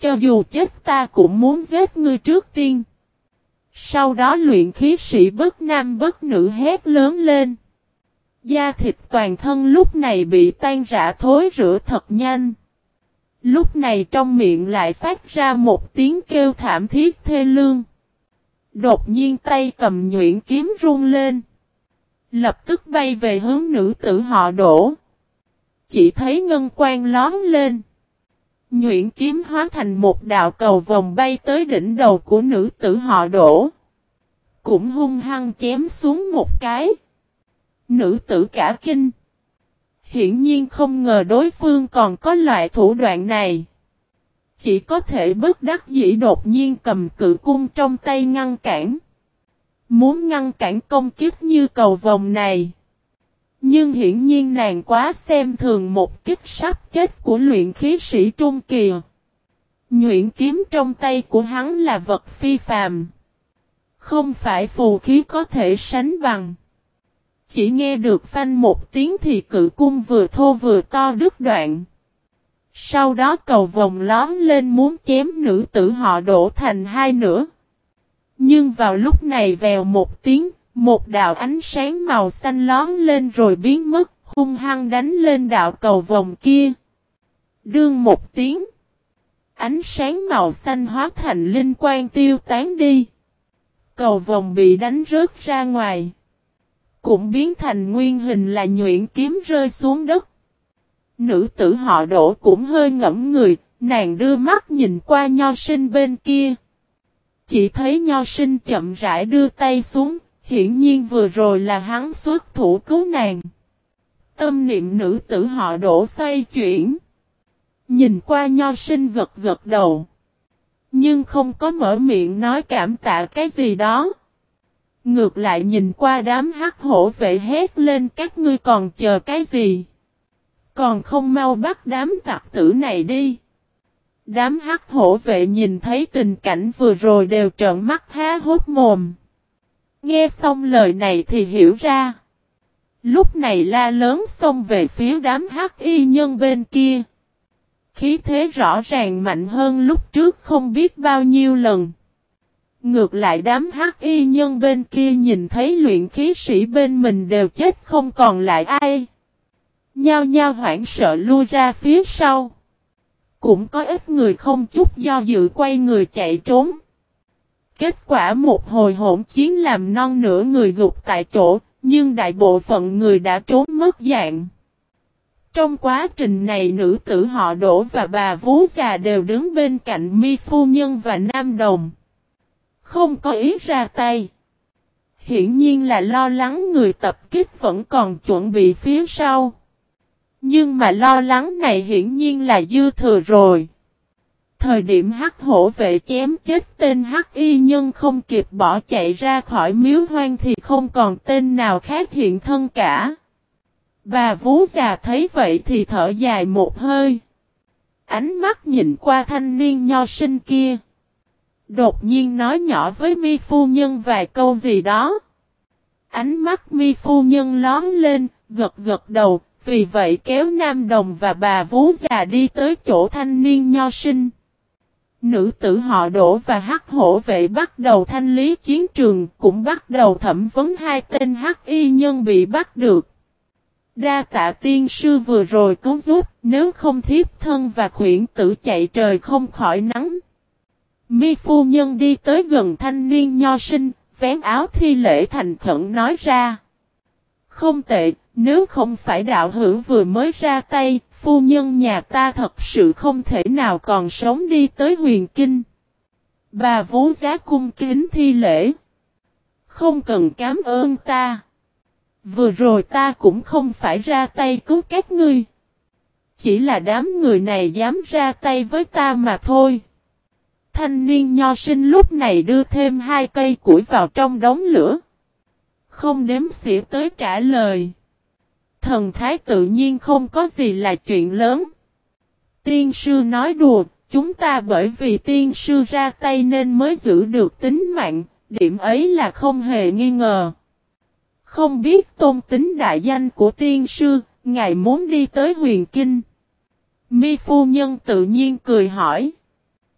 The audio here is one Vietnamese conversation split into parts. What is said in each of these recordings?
cho dù chết ta cũng muốn giết ngươi trước tiên. Sau đó luyện khí sĩ bất nam bất nữ hét lớn lên. Da thịt toàn thân lúc này bị tan rã thối rữa thật nhanh. Lúc này trong miệng lại phát ra một tiếng kêu thảm thiết thê lương. Đột nhiên tay cầm nhuyễn kiếm run lên. Lập tức bay về hướng nữ tử họ Đỗ. Chỉ thấy ngân quang lóe lên. Nhuyễn kiếm hóa thành một đạo cầu vòng bay tới đỉnh đầu của nữ tử họ Đỗ. Cũng hung hăng chém xuống một cái. Nữ tử cả kinh. Hiển nhiên không ngờ đối phương còn có loại thủ đoạn này. Chỉ có thể bất đắc dĩ đột nhiên cầm cự cung trong tay ngăn cản. Muốn ngăn cản công kích như cầu vồng này. Nhưng hiển nhiên nàng quá xem thường một kích sắp chết của luyện khí sĩ trung kỳ. Nhuyễn kiếm trong tay của hắn là vật phi phàm. Không phải phù khí có thể sánh bằng. Chỉ nghe được phanh một tiếng thì cự cung vừa thô vừa to đứt đoạn. Sau đó cầu vồng lóm lên muốn chém nữ tử họ Đỗ thành hai nửa. Nhưng vào lúc này vèo một tiếng, một đạo ánh sáng màu xanh lóm lên rồi biến mất, hung hăng đánh lên đạo cầu vồng kia. Đương một tiếng, ánh sáng màu xanh hóa thành linh quang tiêu tán đi. Cầu vồng bị đánh rớt ra ngoài. Cũng biến thành nguyên hình là nhuyễn kiếm rơi xuống đất. Nữ tử họ Đỗ cũng hơi ngẫm người, nàng đưa mắt nhìn qua Nho Sinh bên kia. Chỉ thấy Nho Sinh chậm rãi đưa tay xuống, hiển nhiên vừa rồi là hắn xuất thủ cứu nàng. Tâm niệm nữ tử họ Đỗ xoay chuyển. Nhìn qua Nho Sinh gật gật đầu. Nhưng không có mở miệng nói cảm tạ cái gì đó. Ngược lại nhìn qua đám hắc hổ vệ hét lên các ngươi còn chờ cái gì? Còn không mau bắt đám tặc tử này đi. Đám hắc hổ vệ nhìn thấy tình cảnh vừa rồi đều trợn mắt há hốt mồm. Nghe xong lời này thì hiểu ra. Lúc này la lớn xông về phía đám hắc y nhân bên kia. Khí thế rõ ràng mạnh hơn lúc trước không biết bao nhiêu lần. Ngược lại đám hắc y nhân bên kia nhìn thấy luyện khí sĩ bên mình đều chết không còn lại ai. Nhao nhao hoảng sợ lui ra phía sau. Cũng có ít người không chút do dự quay người chạy trốn. Kết quả một hồi hỗn chiến làm non nửa người gục tại chỗ, nhưng đại bộ phận người đã trốn mất dạng. Trong quá trình này nữ tử họ Đỗ và bà vú già đều đứng bên cạnh Mi phu nhân và Nam Đồng. Không có ý ra tay. Hiển nhiên là lo lắng người tập kích vẫn còn chuẩn bị phía sau. Nhưng mà lo lắng này hiển nhiên là dư thừa rồi. Thời điểm hắc hổ vệ chém chết tên hắc y nhân không kịp bỏ chạy ra khỏi miếu hoang thì không còn tên nào khác hiện thân cả. Bà vú già thấy vậy thì thở dài một hơi. Ánh mắt nhìn qua thanh niên Nho Sinh kia. Đột nhiên nói nhỏ với Mi phu nhân vài câu gì đó. Ánh mắt Mi phu nhân lóm lên, gật gật đầu, vì vậy kéo Nam Đồng và bà vú già đi tới chỗ thanh niên Nho Sinh. Nữ tử họ Đỗ và hắc hổ vệ bắt đầu thanh lý chiến trường, cũng bắt đầu thẩm vấn hai tên hắc y nhân bị bắt được. Đa tạ tiên sư vừa rồi cứu giúp, nếu không thiếp thân và khuyển tử chạy trời không khỏi nắng. Mi phu nhân đi tới gần thanh niên Nho Sinh, vén áo thi lễ thành khẩn nói ra. Không tệ, nếu không phải đạo hữu vừa mới ra tay, phu nhân nhà ta thật sự không thể nào còn sống đi tới huyền kinh. Bà vú giá cung kính thi lễ. Không cần cảm ơn ta. Vừa rồi ta cũng không phải ra tay cứu các ngươi. Chỉ là đám người này dám ra tay với ta mà thôi. Thanh niên Nho Sinh lúc này đưa thêm 2 cây củi vào trong đống lửa. Không đếm xỉa tới trả lời. Thần thái tự nhiên không có gì là chuyện lớn. Tiên sư nói đùa, chúng ta bởi vì tiên sư ra tay nên mới giữ được tính mạng, điểm ấy là không hề nghi ngờ. Không biết tôn tính đại danh của tiên sư, ngài muốn đi tới huyền kinh. Mi phu nhân tự nhiên cười hỏi.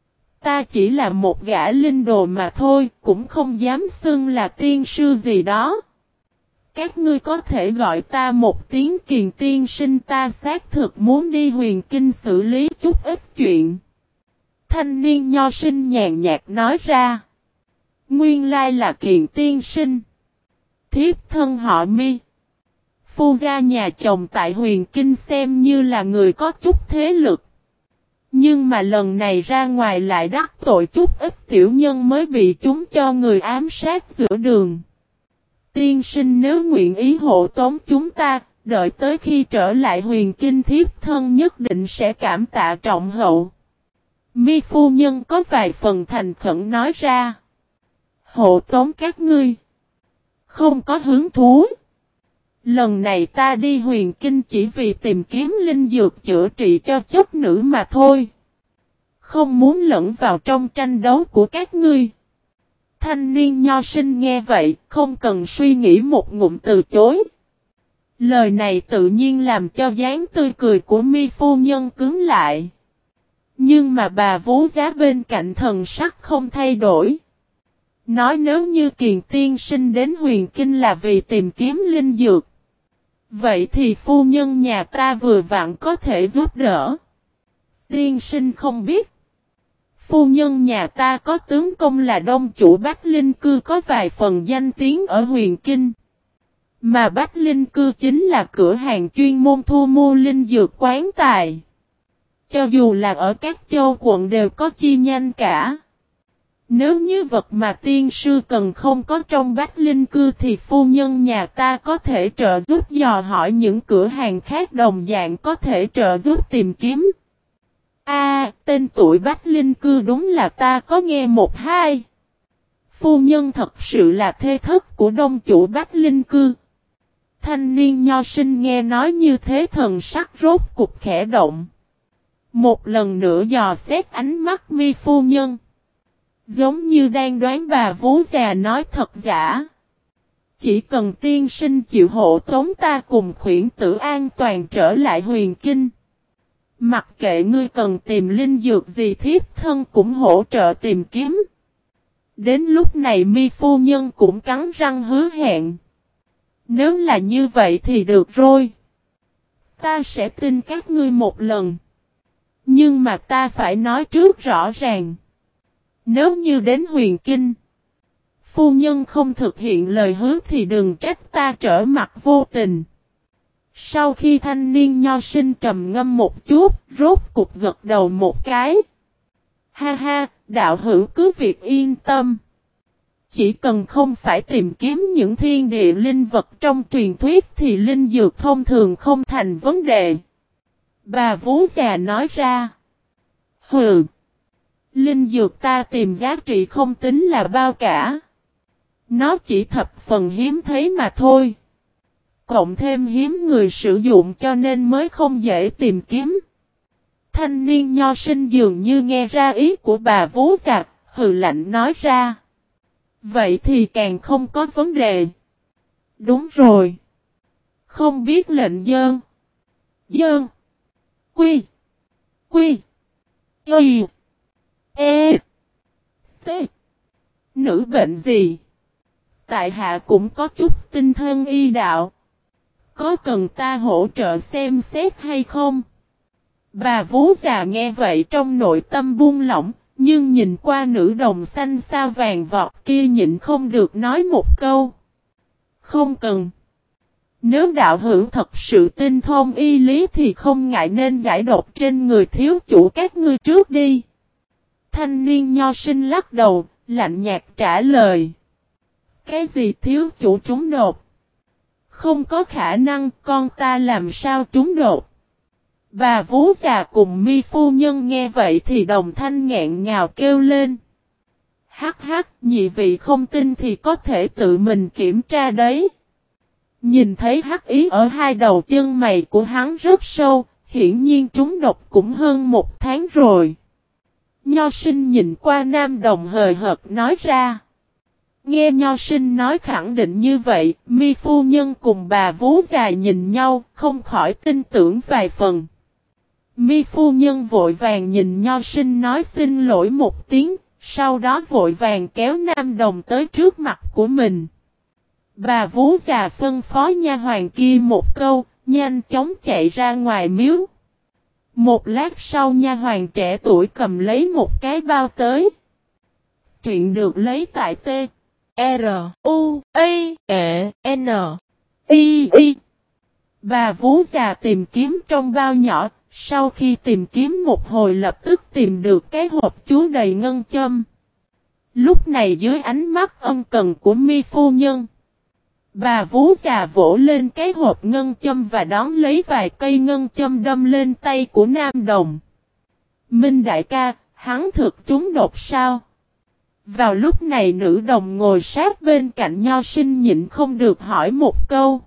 ta chỉ là một gã linh đồ mà thôi, cũng không dám xưng là tiên sư gì đó. Các ngươi có thể gọi ta một tiếng Kiền tiên sinh, ta xác thực muốn đi Huyền Kinh xử lý chút ít chuyện. Thanh niên nho sinh nhàn nhạt nói ra. Nguyên lai là Kiền tiên sinh. Thiếp thân họ Mi. Phu gia nhà chồng tại Huyền Kinh xem như là người có chút thế lực. Nhưng mà lần này ra ngoài lại đắc tội chút ít tiểu nhân mới bị chúng cho người ám sát giữa đường. Tiên sinh nếu nguyện ý hộ tống chúng ta, đợi tới khi trở lại Huyền Kinh thiếp thân nhất định sẽ cảm tạ trọng hậu. Mi phu nhân có vài phần thành khẩn nói ra. Hộ tống các ngươi. Không có hứng thú. Lần này ta đi Huyền Kinh chỉ vì tìm kiếm linh dược chữa trị cho chất nữ mà thôi. Không muốn lẫn vào trong tranh đấu của các ngươi. Thanh niên nho sinh nghe vậy, không cần suy nghĩ một ngụm từ chối. Lời này tự nhiên làm cho dáng tươi cười của Mi phu nhân cứng lại. Nhưng mà bà vú giá bên cạnh thần sắc không thay đổi. Nói nếu như Kiền tiên sinh đến Huyền Kinh là vì tìm kiếm linh dược. Vậy thì phu nhân nhà ta vừa vặn có thể giúp đỡ. Tiên sinh không biết. Phu nhân nhà ta có tướng công là đông chủ Bách Linh Cư, có vài phần danh tiếng ở Huyền Kinh. Mà Bách Linh Cư chính là cửa hàng chuyên môn thu mua linh dược quán tài. Cho dù là ở các châu quận đều có chi nhánh cả. Nếu như vật mà tiên sư cần không có trong Bách Linh Cư thì phu nhân nhà ta có thể trợ giúp dò hỏi những cửa hàng khác đồng dạng có thể trợ giúp tìm kiếm. Tên tuổi Bách Linh Cư đúng là ta có nghe một hai. Phu nhân thật sự là thê thất của đông chủ Bách Linh Cư. Thanh niên nho sinh nghe nói như thế thần sắc rốt cục khẽ động. Một lần nữa dò xét ánh mắt Mi phu nhân. Giống như đang đoán bà vú già nói thật giả. Chỉ cần tiên sinh chịu hộ tống ta cùng khuyển tử an toàn trở lại Huyền Kinh. Mặc kệ ngươi cần tìm linh dược gì thiếp thân cũng hỗ trợ tìm kiếm. Đến lúc này Mi phu nhân cũng cắn răng hứa hẹn. Nếu là như vậy thì được rồi. Ta sẽ tin các ngươi một lần. Nhưng mà ta phải nói trước rõ ràng. Nếu như đến Huyền Kinh, phu nhân không thực hiện lời hứa thì đừng trách ta trở mặt vô tình. Sau khi thanh niên nho sinh trầm ngâm một chút, rốt cục gật đầu một cái. Ha ha, đạo hữu cứ việc yên tâm. Chỉ cần không phải tìm kiếm những thiên địa linh vật trong truyền thuyết thì linh dược thông thường không thành vấn đề. Bà vú già nói ra. Hừ. Linh dược ta tìm giá trị không tính là bao cả. Nó chỉ thập phần hiếm thấy mà thôi. Cộng thêm hiếm người sử dụng cho nên mới không dễ tìm kiếm. Thanh niên nho sinh dường như nghe ra ý của bà vú già, hừ lạnh nói ra. Vậy thì càng không có vấn đề. Đúng rồi. Không biết lệnh dơn. Dơn. Quy. Quy. Y. E. T. Nữ bệnh gì? Tại hạ cũng có chút tinh thân y đạo. Có cần ta hỗ trợ xem xét hay không? Bà vú già nghe vậy trong nội tâm buông lỏng, nhưng nhìn qua nữ đồng xanh sao vàng vọt kia nhịn không được nói một câu. Không cần. Nếu đạo hữu thật sự tinh thông y lý thì không ngại nên giải độc trên người thiếu chủ các ngươi trước đi. Thanh niên nho sinh lắc đầu, lạnh nhạt trả lời. Cái gì thiếu chủ trúng độc? Không có khả năng, con ta làm sao trúng độc? Bà vú già cùng Mi phu nhân nghe vậy thì đồng thanh nghẹn ngào kêu lên. Hắc hắc, nhị vị không tin thì có thể tự mình kiểm tra đấy. Nhìn thấy hắc ý ở hai đầu chân mày của hắn rất sâu, hiển nhiên trúng độc cũng hơn một tháng rồi. Nho sinh nhìn qua nam đồng hời hợt nói ra. Nghe nho sinh nói khẳng định như vậy, Mi phu nhân cùng bà vú già nhìn nhau, không khỏi tin tưởng vài phần. Mi phu nhân vội vàng nhìn Nho Sinh nói xin lỗi một tiếng, sau đó vội vàng kéo Nam Đồng tới trước mặt của mình. Bà vú già phân phó nha hoàn kia một câu, nhanh chóng chạy ra ngoài miếu. Một lát sau nha hoàn trẻ tuổi cầm lấy một cái bao tới. Truyện được lấy tại T. R. U. I. E. N. I. I. Bà vú già tìm kiếm trong bao nhỏ, sau khi tìm kiếm một hồi lập tức tìm được cái hộp chứa đầy ngân châm. Lúc này dưới ánh mắt ân cần của Mi phu nhân, bà vú già vỗ lên cái hộp ngân châm và đón lấy vài cây ngân châm đâm lên tay của Nam Đồng. Minh đại ca, hắn thực trúng độc sao? Vào lúc này nữ đồng ngồi sát bên cạnh Nho Sinh nhịn không được hỏi một câu.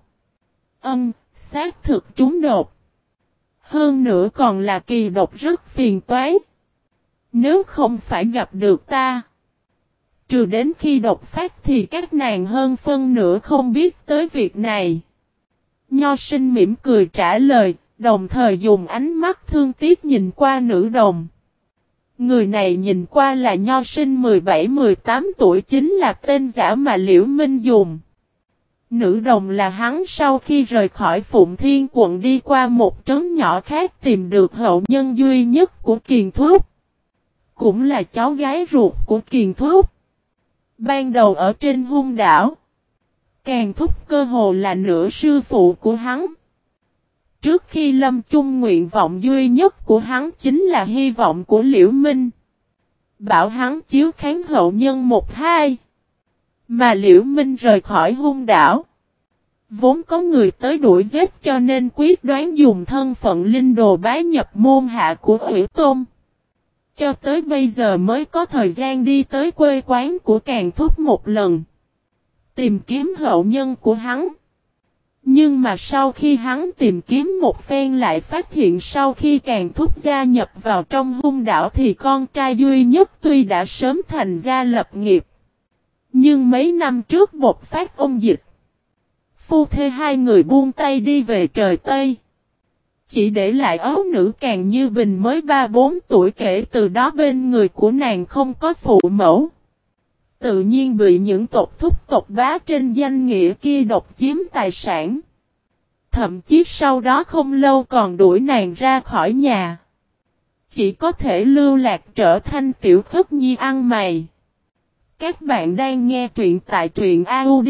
Xác thực trúng độc. Hơn nữa còn là kỳ độc rất phiền toái. Nếu không phải gặp được ta, trừ đến khi độc phát thì các nàng hơn phân nửa không biết tới việc này. Nho Sinh mỉm cười trả lời, đồng thời dùng ánh mắt thương tiếc nhìn qua nữ đồng. Người này nhìn qua là Nho Sinh 17-18 tuổi, chính là tên giả mà Liễu Minh dùng. Nữ đồng là hắn sau khi rời khỏi Phụng Thiên quận đi qua một trấn nhỏ khác tìm được hậu nhân duy nhất của Kiền Thúc. Cũng là cháu gái ruột của Kiền Thúc. Ban đầu ở trên Hung đảo, Kiền Thúc cơ hồ là nửa sư phụ của hắn. Trước khi lâm chung, nguyện vọng duy nhất của hắn chính là hy vọng của Liễu Minh. Bảo hắn chiếu kháng hậu nhân 1-2. Mà Liễu Minh rời khỏi Hung đảo, vốn có người tới đuổi giết, cho nên quyết đoán dùng thân phận linh đồ bái nhập môn hạ của Ủy Tôn. Cho tới bây giờ mới có thời gian đi tới quê quán của Kiền Thúc một lần, tìm kiếm hậu nhân của hắn. Nhưng mà sau khi hắn tìm kiếm một phen lại phát hiện sau khi Kiền Thúc gia nhập vào trong Hung đảo thì con trai duy nhất tuy đã sớm thành gia lập nghiệp, nhưng mấy năm trước bộc phát ôn dịch. Phu thê hai người buông tay đi về trời Tây, chỉ để lại ấu nữ Kiền Như Bình mới 3-4 tuổi. Kể từ đó bên người của nàng không có phụ mẫu, tự nhiên bị những tộc thúc tộc bá trên danh nghĩa kia độc chiếm tài sản. Thậm chí sau đó không lâu còn đuổi nàng ra khỏi nhà, chỉ có thể lưu lạc trở thành tiểu khất nhi ăn mày. Các bạn đang nghe truyện tại truyện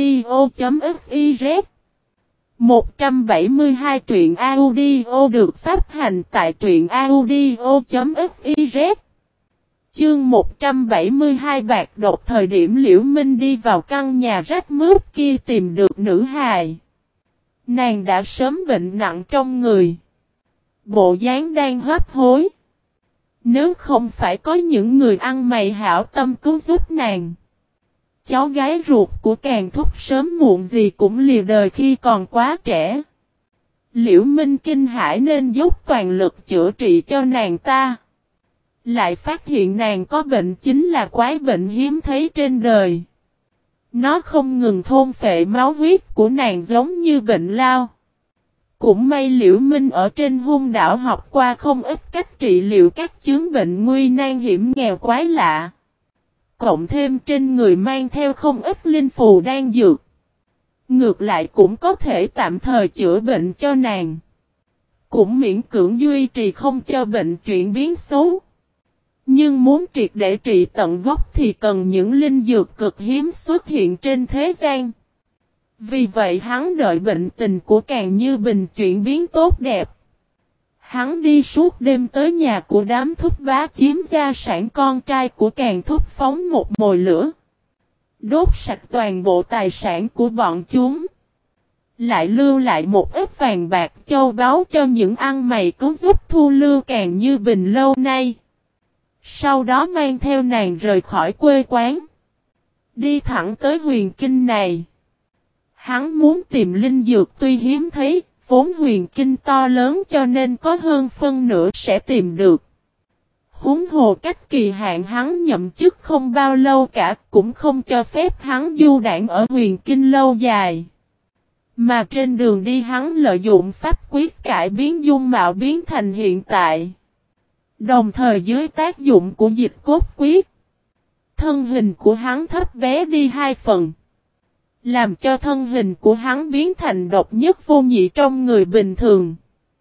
audio.fiz. 172 truyện audio được phát hành tại truyện audio.fiz. Chương 172 bạc độc. Thời điểm Liễu Minh đi vào căn nhà rách mướp kia tìm được nữ hài, nàng đã sớm bệnh nặng trong người, bộ dáng đang hấp hối. Nếu không phải có những người ăn mày hảo tâm cứu giúp nàng, cháu gái ruột của Kiền Thúc sớm muộn gì cũng lìa đời khi còn quá trẻ. Liễu Minh kinh hãi nên dốc toàn lực chữa trị cho nàng ta. Lại phát hiện nàng có bệnh, chính là quái bệnh hiếm thấy trên đời. Nó không ngừng thôn phệ máu huyết của nàng giống như bệnh lao. Cũng may Liễu Minh ở trên Hung đảo học qua không ít cách trị liệu các chứng bệnh nguy nan hiểm nghèo quái lạ. Cộng thêm trên người mang theo không ít linh phù đan dược, ngược lại cũng có thể tạm thời chữa bệnh cho nàng, cũng miễn cưỡng duy trì không cho bệnh chuyển biến xấu. Nhưng muốn triệt để trị tận gốc thì cần những linh dược cực hiếm xuất hiện trên thế gian. Vì vậy hắn đợi bệnh tình của Kiền Như Bình chuyển biến tốt đẹp, hắn đi suốt đêm tới nhà của đám thúc bá chiếm gia sản con trai của Kiền Thúc, phóng một mồi lửa, đốt sạch toàn bộ tài sản của bọn chúng, lại lưu lại một ít vàng bạc châu báu cho những ăn mày cứu giúp thu lưu Kiền Như Bình lâu nay. Sau đó mang theo nàng rời khỏi quê quán, đi thẳng tới huyền kinh này. Hắn muốn tìm linh dược tuy hiếm thấy, vốn huyền kinh to lớn cho nên có hơn phân nửa sẽ tìm được. Huống hồ cách kỳ hạn hắn nhậm chức không bao lâu cả, cũng không cho phép hắn du đảng ở huyền kinh lâu dài. Mà trên đường đi hắn lợi dụng pháp quyết cải biến dung mạo biến thành hiện tại. Đồng thời dưới tác dụng của dịch cốt quyết, thân hình của hắn thấp bé đi 2 phần. Làm cho thân hình của hắn biến thành độc nhất vô nhị trong người bình thường.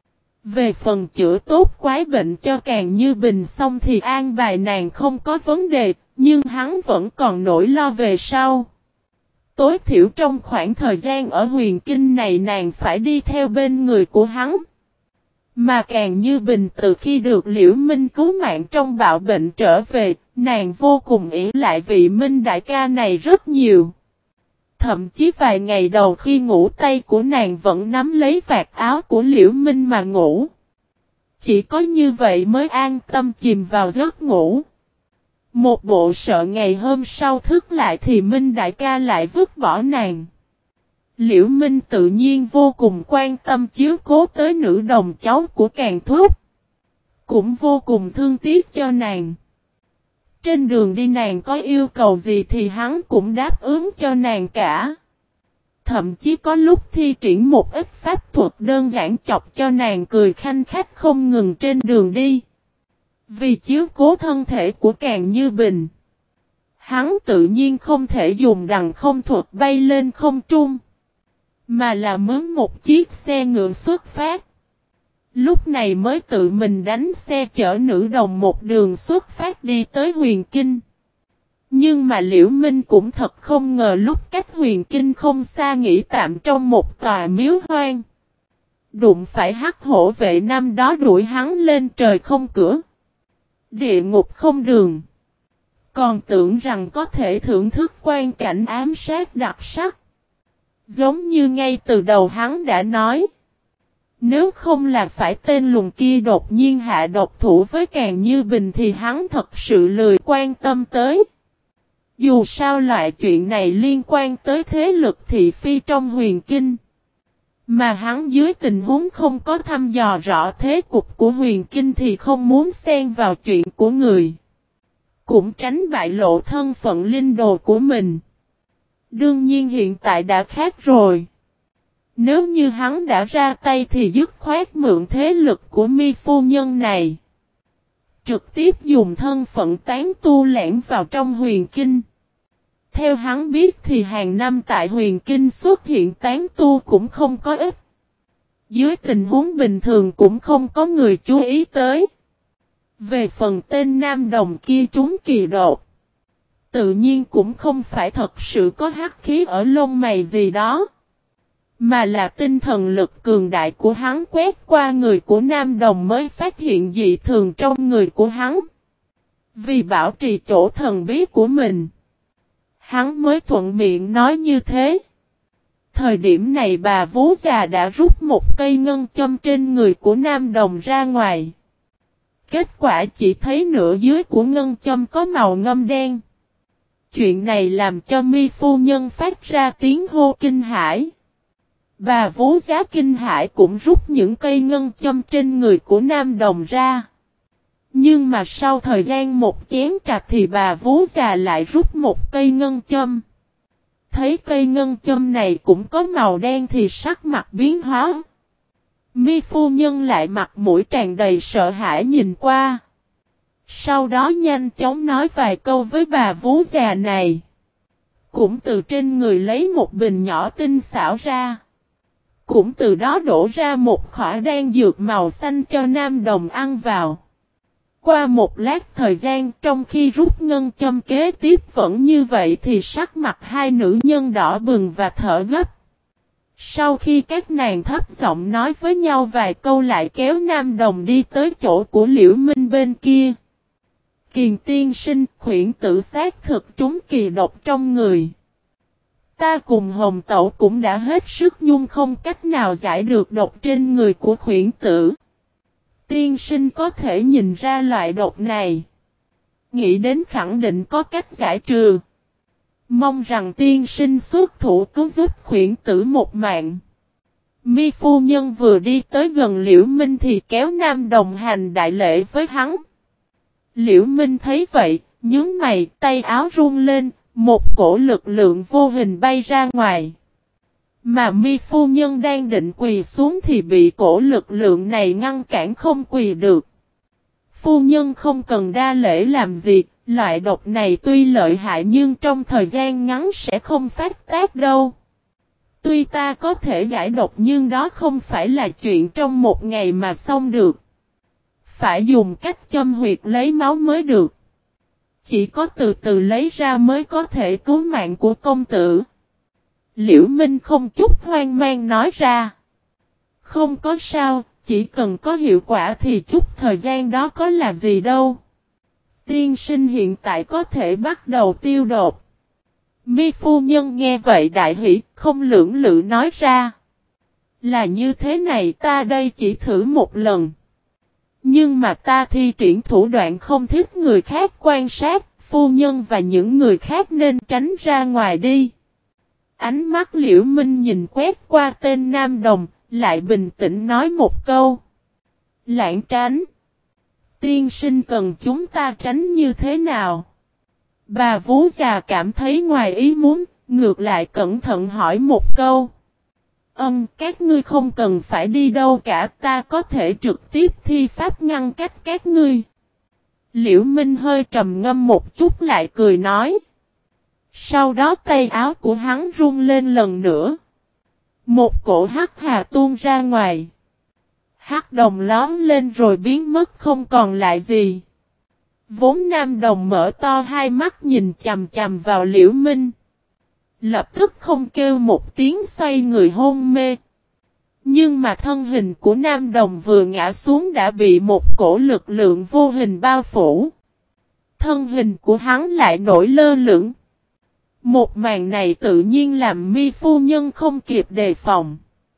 Về phần chữa tốt quái bệnh cho Càn Như Bình xong thì an bài nàng không có vấn đề, nhưng hắn vẫn còn nỗi lo về sau. Tối thiểu trong khoảng thời gian ở huyền kinh này nàng phải đi theo bên người của hắn. Mà Càn Như Bình từ khi được Liễu Minh cứu mạng trong bạo bệnh trở về, nàng vô cùng ỷ lại vị Minh đại ca này rất nhiều. Thậm chí vài ngày đầu khi ngủ tay của nàng vẫn nắm lấy vạt áo của Liễu Minh mà ngủ. Chỉ có như vậy mới an tâm chìm vào giấc ngủ. Một bộ sợ ngày hôm sau thức lại thì Minh đại ca lại vứt bỏ nàng. Liễu Minh tự nhiên vô cùng quan tâm chiếu cố tới nữ đồng cháu của Càn Thúc. Cũng vô cùng thương tiếc cho nàng. Trên đường đi nàng có yêu cầu gì thì hắn cũng đáp ứng cho nàng cả. Thậm chí có lúc thi triển một ít pháp thuật đơn giản chọc cho nàng cười khanh khách không ngừng trên đường đi. Vì chiếu cố thân thể của Càn Như Bình, hắn tự nhiên không thể dùng đằng không thuật bay lên không trung, mà là mướn một chiếc xe ngựa xuất phát. Lúc này mới tự mình đánh xe chở nữ đồng một đường xuất phát đi tới Huyền Kinh. Nhưng mà Liễu Minh cũng thật không ngờ lúc cách Huyền Kinh không xa nghỉ tạm trong một tòa miếu hoang. Đụng phải Hắc Hổ vệ năm đó đuổi hắn lên trời không cửa, địa ngục không đường. Còn tưởng rằng có thể thưởng thức quan cảnh ám sát đặc sắc. Giống như ngay từ đầu hắn đã nói. Nếu không là phải tên lùn kia đột nhiên hạ độc thủ với Càn Như Bình thì hắn thật sự lười quan tâm tới. Dù sao loại chuyện này liên quan tới thế lực thị phi trong huyền kinh. Mà hắn dưới tình huống không có thăm dò rõ thế cục của huyền kinh thì không muốn xen vào chuyện của người. Cũng tránh bại lộ thân phận linh đồ của mình. Đương nhiên hiện tại đã khác rồi. Nếu như hắn đã ra tay thì dứt khoát mượn thế lực của Mi phu nhân này. Trực tiếp dùng thân phận tán tu lẻn vào trong huyền kinh. Theo hắn biết thì hàng năm tại huyền kinh xuất hiện tán tu cũng không có ít. Dưới tình huống bình thường cũng không có người chú ý tới. Về phần tên nam đồng kia trúng kỳ đột. Tự nhiên cũng không phải thật sự có hắc khí ở lông mày gì đó. Mà là tinh thần lực cường đại của hắn quét qua người của nam đồng mới phát hiện dị thường trong người của hắn. Vì bảo trì chỗ thần bí của mình, hắn mới thuận miệng nói như thế. Thời điểm này bà vú già đã rút một cây ngân châm trên người của nam đồng ra ngoài. Kết quả chỉ thấy nửa dưới của ngân châm có màu ngâm đen. Chuyện này làm cho Mi phu nhân phát ra tiếng hô kinh hãi. Bà vú giá kinh hãi cũng rút những cây ngân châm trên người của nam đồng ra. Nhưng mà sau thời gian một chén trà thì bà vú già lại rút một cây ngân châm. Thấy cây ngân châm này cũng có màu đen thì sắc mặt biến hóa. Mi phu nhân lại mặt mũi tràn đầy sợ hãi nhìn qua. Sau đó nhanh chóng nói vài câu với bà vú già này. Cũng từ trên người lấy một bình nhỏ tinh xảo ra. Cũng từ đó đổ ra một khỏa đan dược màu xanh cho nam đồng ăn vào. Qua một lát thời gian trong khi rút ngân châm kế tiếp vẫn như vậy thì sắc mặt hai nữ nhân đỏ bừng và thở gấp. Sau khi các nàng thấp giọng nói với nhau vài câu lại kéo nam đồng đi tới chỗ của Liễu Minh bên kia. Kiền tiên sinh khuyển tử xác thực trúng kỳ độc trong người. Ta cùng Hồng Tẩu cũng đã hết sức nhưng không cách nào giải được độc trên người của khuyển tử. Tiên sinh có thể nhìn ra loại độc này. Nghĩ đến khẳng định có cách giải trừ. Mong rằng tiên sinh xuất thủ cứu giúp khuyển tử một mạng. Mi phu nhân vừa đi tới gần Liễu Minh thì kéo nam đồng hành đại lễ với hắn. Liễu Minh thấy vậy, nhướng mày, tay áo run lên, một cổ lực lượng vô hình bay ra ngoài. Mà Mi phu nhân đang định quỳ xuống thì bị cổ lực lượng này ngăn cản không quỳ được. Phu nhân không cần đa lễ làm gì, loại độc này tuy lợi hại nhưng trong thời gian ngắn sẽ không phát tác đâu. Tuy ta có thể giải độc nhưng đó không phải là chuyện trong một ngày mà xong được. Phải dùng cách châm huyệt lấy máu mới được. Chỉ có từ từ lấy ra mới có thể cứu mạng của công tử. Liễu Minh không chút hoang mang nói ra. Không có sao, chỉ cần có hiệu quả thì chút thời gian đó có là gì đâu. Tiên sinh hiện tại có thể bắt đầu tiêu độc. Mi phu nhân nghe vậy đại hỉ, không lưỡng lự nói ra. Là như thế này, ta đây chỉ thử một lần. Nhưng mà ta thi triển thủ đoạn không thích người khác quan sát, phu nhân và những người khác nên tránh ra ngoài đi. Ánh mắt Liễu Minh nhìn quét qua tên Nam Đồng, lại bình tĩnh nói một câu. Lảng tránh. Tiên sinh cần chúng ta tránh như thế nào? Bà vú già cảm thấy ngoài ý muốn, ngược lại cẩn thận hỏi một câu. Các ngươi không cần phải đi đâu cả, ta có thể trực tiếp thi pháp ngăn cách các ngươi. Liễu Minh hơi trầm ngâm một chút lại cười nói. Sau đó tay áo của hắn rung lên lần nữa. Một cổ hắc hà tuôn ra ngoài. Hắc đồng lóm lên rồi biến mất không còn lại gì. Vốn Nam Đồng mở to hai mắt nhìn chằm chằm vào Liễu Minh. Lập tức không kêu một tiếng xoay người hôn mê. Nhưng mà thân hình của Nam Đồng vừa ngã xuống đã bị một cổ lực lượng vô hình bao phủ. Thân hình của hắn lại nổi lơ lửng. Một màn này tự nhiên làm Mi phu nhân không kịp đề phòng.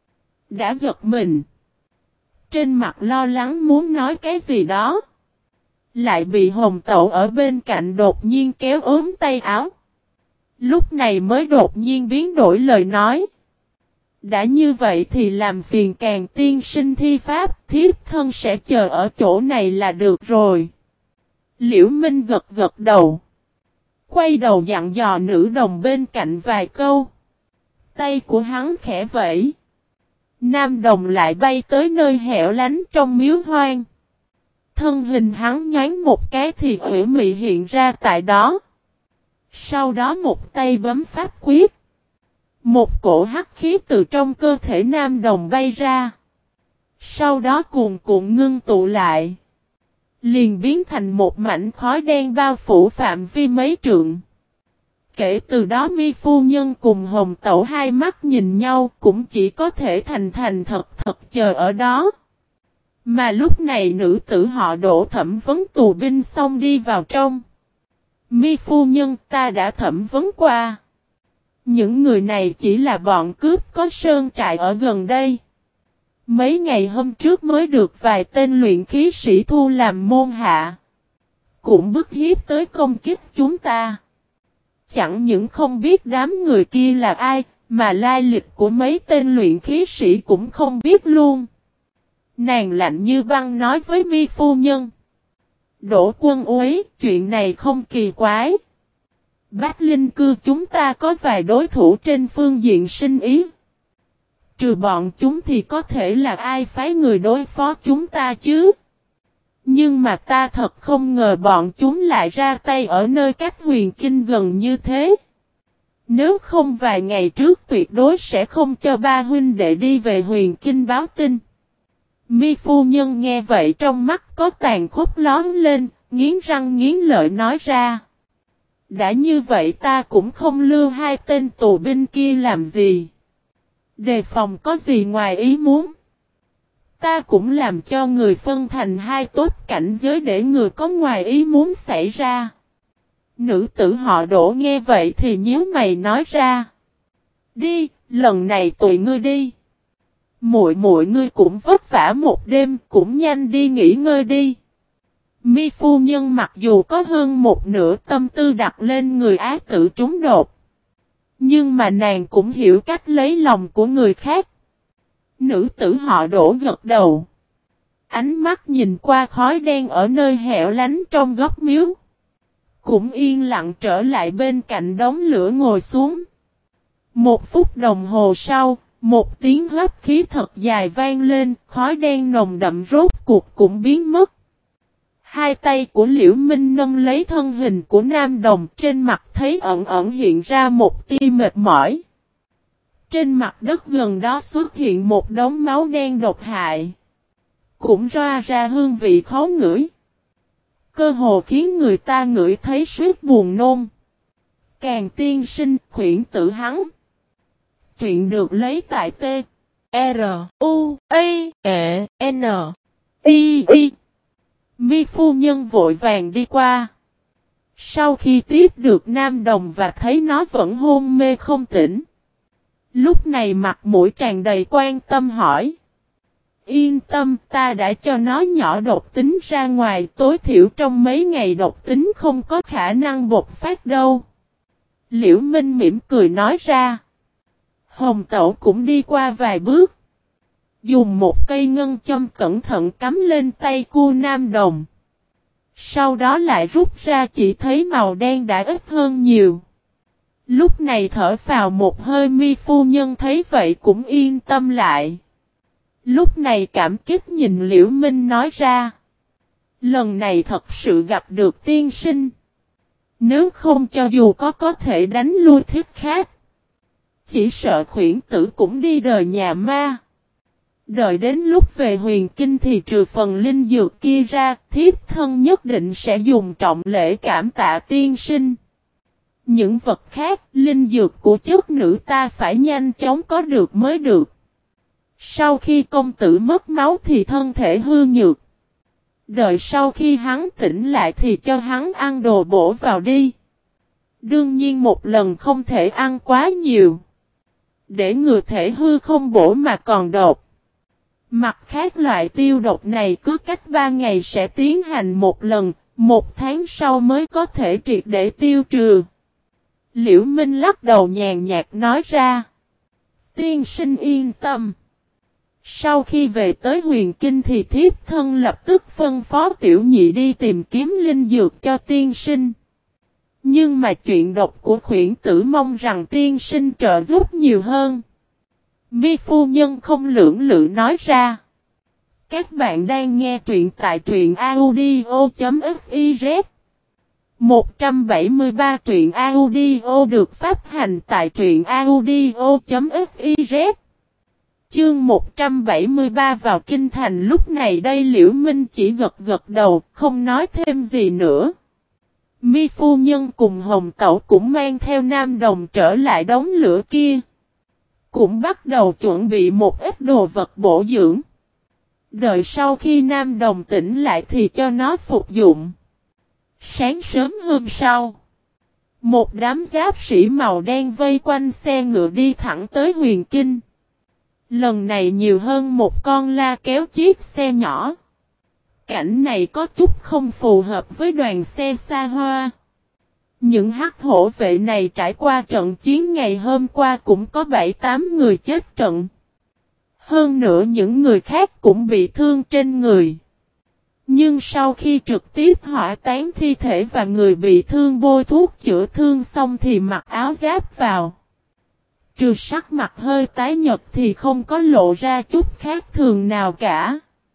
Đã giật mình. Trên mặt lo lắng muốn nói cái gì đó. Lại bị Hồng Tẩu ở bên cạnh đột nhiên kéo ốm tay áo. Lúc này mới đột nhiên biến đổi lời nói. Đã như vậy thì làm phiền Càn tiên sinh thi pháp, thiếp thân sẽ chờ ở chỗ này là được rồi. Liễu Minh gật gật đầu. Quay đầu dặn dò nữ đồng bên cạnh vài câu. Tay của hắn khẽ vẫy. Nam đồng lại bay tới nơi hẻo lánh trong miếu hoang. Thân hình hắn nhoáng một cái thì Ủy Mị hiện ra tại đó. Sau đó một tay bấm pháp quyết. Một cổ hắc khí từ trong cơ thể Nam đồng bay ra. Sau đó cuồn cuộn ngưng tụ lại. Liền biến thành một mảnh khói đen bao phủ phạm vi mấy trượng. Kể từ đó Mi phu nhân cùng Hồng Tẩu hai mắt nhìn nhau cũng chỉ có thể thành thành thật thật chờ ở đó. Mà lúc này nữ tử họ Đỗ thẩm vấn tù binh xong đi vào trong. Mi phu nhân, ta đã thẩm vấn qua. Những người này chỉ là bọn cướp có sơn trại ở gần đây. Mấy ngày hôm trước mới được vài tên luyện khí sĩ thu làm môn hạ. Cũng bức hiếp tới công kích chúng ta. Chẳng những không biết đám người kia là ai, mà lai lịch của mấy tên luyện khí sĩ cũng không biết luôn. Nàng lạnh như băng nói với Mi phu nhân. Đỗ Quân Uế, chuyện này không kỳ quái. Bách Linh cư chúng ta có vài đối thủ trên phương diện sinh ý. Trừ bọn chúng thì có thể là ai phái người đối phó chúng ta chứ. Nhưng mà ta thật không ngờ bọn chúng lại ra tay ở nơi cách Huyền Kinh gần như thế. Nếu không vài ngày trước tuyệt đối sẽ không cho ba huynh đệ đi về Huyền Kinh báo tin. Mi phu nhân nghe vậy trong mắt có tàn khốc lóm lên, nghiến răng nghiến lợi nói ra. Đã như vậy ta cũng không lưu hai tên tù binh kia làm gì. Đề phòng có gì ngoài ý muốn. Ta cũng làm cho người phân thành hai tốt cảnh giới để người có ngoài ý muốn xảy ra. Nữ tử họ Đỗ nghe vậy thì nhíu mày nói ra. Đi, lần này tụi ngươi đi. Muội ngươi cũng vất vả một đêm, cũng nhanh đi nghỉ ngơi đi. Mi phu nhân mặc dù có hơn một nửa tâm tư đặt lên người á tử trúng đột. Nhưng mà nàng cũng hiểu cách lấy lòng của người khác. Nữ tử họ Đỗ gật đầu. Ánh mắt nhìn qua khói đen ở nơi hẻo lánh trong góc miếu. Cũng yên lặng trở lại bên cạnh đống lửa ngồi xuống. 1 phút đồng hồ sau, một tiếng hấp khí thật dài vang lên, khói đen nồng đậm rốt cuộc cũng biến mất. Hai tay của Liễu Minh nâng lấy thân hình của Nam Đồng, trên mặt thấy ẩn ẩn hiện ra một tia mệt mỏi. Trên mặt đất gần đó xuất hiện một đống máu đen độc hại. Cũng ra hương vị khó ngửi. Cơ hồ khiến người ta ngửi thấy suýt buồn nôn. Càng tiên sinh, khuyển tử hắn. Truyện được lấy tại T. R. U. A. E. N. I. I. Mi phu nhân vội vàng đi qua. Sau khi tiếp được Nam Đồng và thấy nó vẫn hôn mê không tỉnh. Lúc này mặt mũi tràn đầy quan tâm hỏi. Yên tâm, ta đã cho nó nhỏ độc tính ra ngoài, tối thiểu trong mấy ngày độc tính không có khả năng bộc phát đâu. Liễu Minh mỉm cười nói ra. Hồng Tẩu cũng đi qua vài bước. Dùng một cây ngân châm cẩn thận cắm lên tay cu Nam Đồng. Sau đó lại rút ra, chỉ thấy màu đen đã ít hơn nhiều. Lúc này thở phào một hơi. Mi phu nhân thấy vậy cũng yên tâm lại. Lúc này cảm kích nhìn Liễu Minh nói ra. Lần này thật sự gặp được tiên sinh. Nếu không cho dù có thể đánh lui thiết khác. Chỉ sợ khuyển tử cũng đi đời nhà ma. Đợi đến lúc về Huyền Kinh thì trừ phần linh dược kia ra, thiếp thân nhất định sẽ dùng trọng lễ cảm tạ tiên sinh. Những vật khác, linh dược của chất nữ ta phải nhanh chóng có được mới được. Sau khi công tử mất máu thì thân thể hư nhược. Đợi sau khi hắn tỉnh lại thì cho hắn ăn đồ bổ vào đi. Đương nhiên một lần không thể ăn quá nhiều. Để ngừa thể hư không bổ mà còn độc. Mặt khác loại tiêu độc này cứ cách 3 ngày sẽ tiến hành một lần, 1 tháng sau mới có thể triệt để tiêu trừ. Liễu Minh lắc đầu nhàn nhạt nói ra. Tiên sinh yên tâm. Sau khi về tới Huyền Kinh thì thiếp thân lập tức phân phó tiểu nhị đi tìm kiếm linh dược cho tiên sinh. Nhưng mà chuyện độc của khuyển tử mong rằng tiên sinh trợ giúp nhiều hơn. Mi phu nhân không lưỡng lự nói ra. Các bạn đang nghe truyện tại truyện audio.fiz 173 truyện audio được phát hành tại truyện audio.fiz. Chương 173 vào kinh thành. Lúc này đây Liễu Minh chỉ gật đầu, không nói thêm gì nữa. Mi phu nhân cùng Hồng Tẩu cũng mang theo Nam Đồng trở lại đống lửa kia. Cũng bắt đầu chuẩn bị một ít đồ vật bổ dưỡng. Đợi sau khi Nam Đồng tỉnh lại thì cho nó phục dụng. Sáng sớm hôm sau, một đám giáp sĩ màu đen vây quanh xe ngựa đi thẳng tới Huyền Kinh. Lần này nhiều hơn một con la kéo chiếc xe nhỏ. Cảnh này có chút không phù hợp với đoàn xe xa hoa. Những hắc hổ vệ này trải qua trận chiến ngày hôm qua cũng có 7-8 người chết trận. Hơn nữa những người khác cũng bị thương trên người. Nhưng sau khi trực tiếp hỏa táng thi thể và người bị thương bôi thuốc chữa thương xong thì mặc áo giáp vào. Trừ sắc mặt hơi tái nhợt thì không có lộ ra chút khác thường nào cả.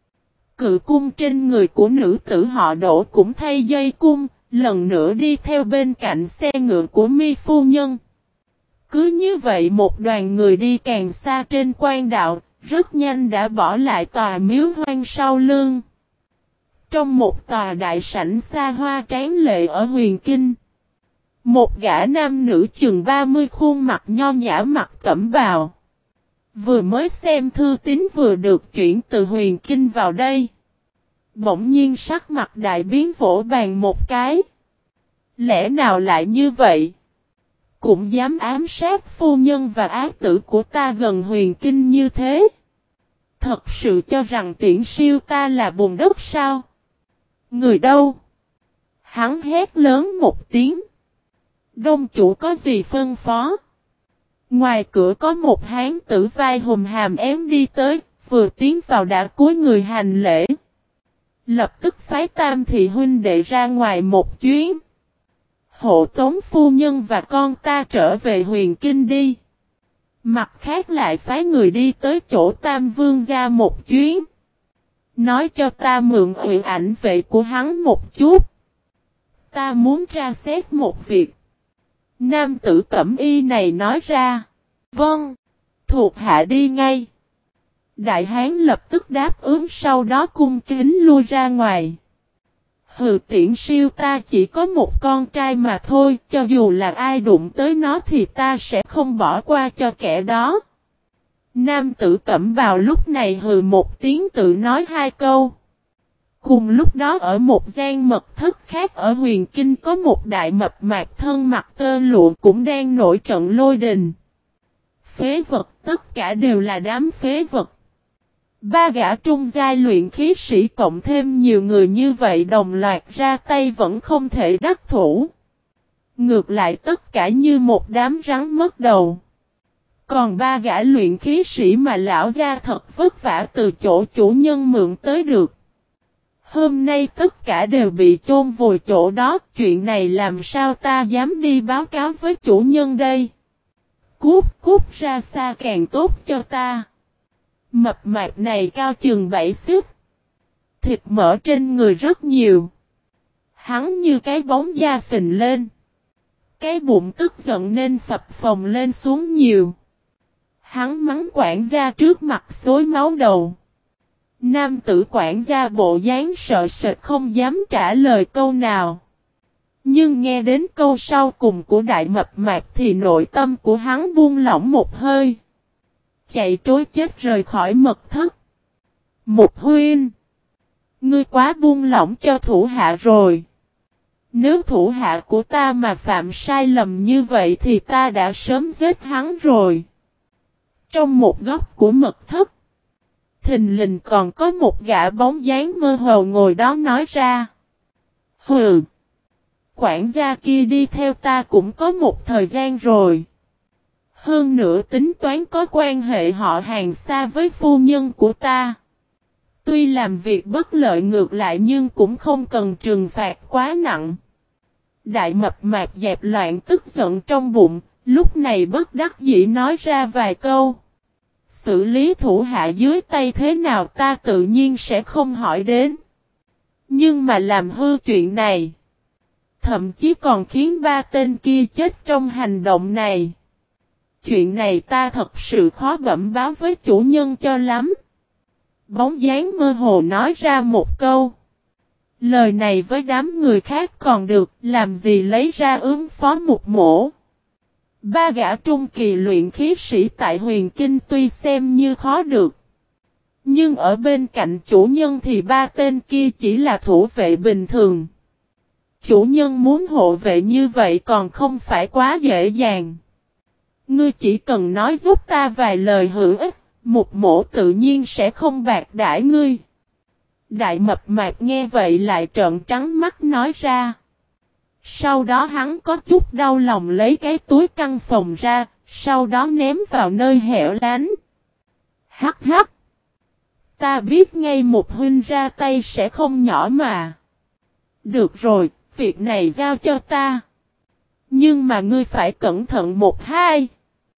Cự cung trên người của nữ tử họ Đỗ cũng thay dây cung, lần nữa đi theo bên cạnh xe ngựa của Mi phu nhân. Cứ như vậy một đoàn người đi càng xa trên quan đạo, rất nhanh đã bỏ lại tòa miếu hoang sau lưng. Trong một tòa đại sảnh xa hoa tráng lệ ở Huyền Kinh, một gã nam nữ chừng 30 khuôn mặt nho nhã mặc cẩm bào. Vừa mới xem thư tín vừa được chuyển từ Huyền Kinh vào đây. Bỗng nhiên sắc mặt đại biến vỗ bàn một cái. Lẽ nào lại như vậy? Cũng dám ám sát phu nhân và ác tử của ta gần Huyền Kinh như thế? Thật sự cho rằng tiễn siêu ta là bùn đất sao? Người đâu? Hắn hét lớn một tiếng. Đông chủ có gì phân phó? Ngoài cửa có một hán tử vai hùm hàm ém đi tới, vừa tiến vào đã cúi người hành lễ. Lập tức phái Tam thị huynh đệ ra ngoài một chuyến. Hộ tống phu nhân và con ta trở về Huyền Kinh đi. Mặt khác lại phái người đi tới chỗ Tam Vương gia một chuyến. Nói cho ta mượn huyền ảnh vệ của hắn một chút. Ta muốn tra xét một việc. Nam tử cẩm y này nói ra. Vâng. Thuộc hạ đi ngay. Đại hán lập tức đáp ứng, sau đó cung kính lui ra ngoài. Hừ, Tiễn Siêu, ta chỉ có một con trai mà thôi, cho dù là ai đụng tới nó thì ta sẽ không bỏ qua cho kẻ đó. Nam tử cẩm bào lúc này hừ một tiếng tự nói hai câu. Cùng lúc đó ở một gian mật thất khác ở Huyền Kinh có một đại mập mạp thân mặc tơ lụa cũng đang nổi trận lôi đình. Phế vật, tất cả đều là đám phế vật. Ba gã trung giai luyện khí sĩ cộng thêm nhiều người như vậy đồng loạt ra tay vẫn không thể đắc thủ. Ngược lại tất cả như một đám rắn mất đầu. Còn ba gã luyện khí sĩ mà lão gia thật vất vả từ chỗ chủ nhân mượn tới được. Hôm nay tất cả đều bị chôn vùi chỗ đó, chuyện này làm sao ta dám đi báo cáo với chủ nhân đây? Cút ra xa càng tốt cho ta. Mập mạp này cao chừng 7 xích. Thịt mỡ trên người rất nhiều. Hắn như cái bóng da phình lên. Cái bụng tức giận nên phập phồng lên xuống nhiều. Hắn mắng quản gia trước mặt xối máu đầu. Nam tử quản gia bộ dáng sợ sệt không dám trả lời câu nào. Nhưng nghe đến câu sau cùng của đại mập mạp thì nội tâm của hắn buông lỏng một hơi. Chạy trối chết rời khỏi mật thất. Một huynh. Ngươi quá buông lỏng cho thủ hạ rồi. Nếu thủ hạ của ta mà phạm sai lầm như vậy thì ta đã sớm giết hắn rồi. Trong một góc của mật thất. Thình lình còn có một gã bóng dáng mơ hồ ngồi đó nói ra. Hừ. Quản gia kia đi theo ta cũng có một thời gian rồi. Hơn nữa tính toán có quan hệ họ hàng xa với phu nhân của ta. Tuy làm việc bất lợi ngược lại nhưng cũng không cần trừng phạt quá nặng. Đại mập mạp dẹp loạn tức giận trong bụng, lúc này bất đắc dĩ nói ra vài câu. Xử lý thủ hạ dưới tay thế nào ta tự nhiên sẽ không hỏi đến. Nhưng mà làm hư chuyện này. Thậm chí còn khiến ba tên kia chết trong hành động này. Chuyện này ta thật sự khó bẩm báo với chủ nhân cho lắm. Bóng dáng mơ hồ nói ra một câu. Lời này với đám người khác còn được, làm gì lấy ra ứng phó một mổ. Ba gã trung kỳ luyện khí sĩ tại Huyền Kinh tuy xem như khó được. Nhưng ở bên cạnh chủ nhân thì ba tên kia chỉ là thủ vệ bình thường. Chủ nhân muốn hộ vệ như vậy còn không phải quá dễ dàng. Ngươi chỉ cần nói giúp ta vài lời hữu ích, một mổ tự nhiên sẽ không bạc đãi ngươi. Đại mập mạp nghe vậy lại trợn trắng mắt nói ra. Sau đó hắn có chút đau lòng lấy cái túi căng phòng ra, sau đó ném vào nơi hẻo lánh. Hắc hắc. Ta biết ngay một huynh ra tay sẽ không nhỏ mà. Được rồi, việc này giao cho ta. Nhưng mà ngươi phải cẩn thận một hai.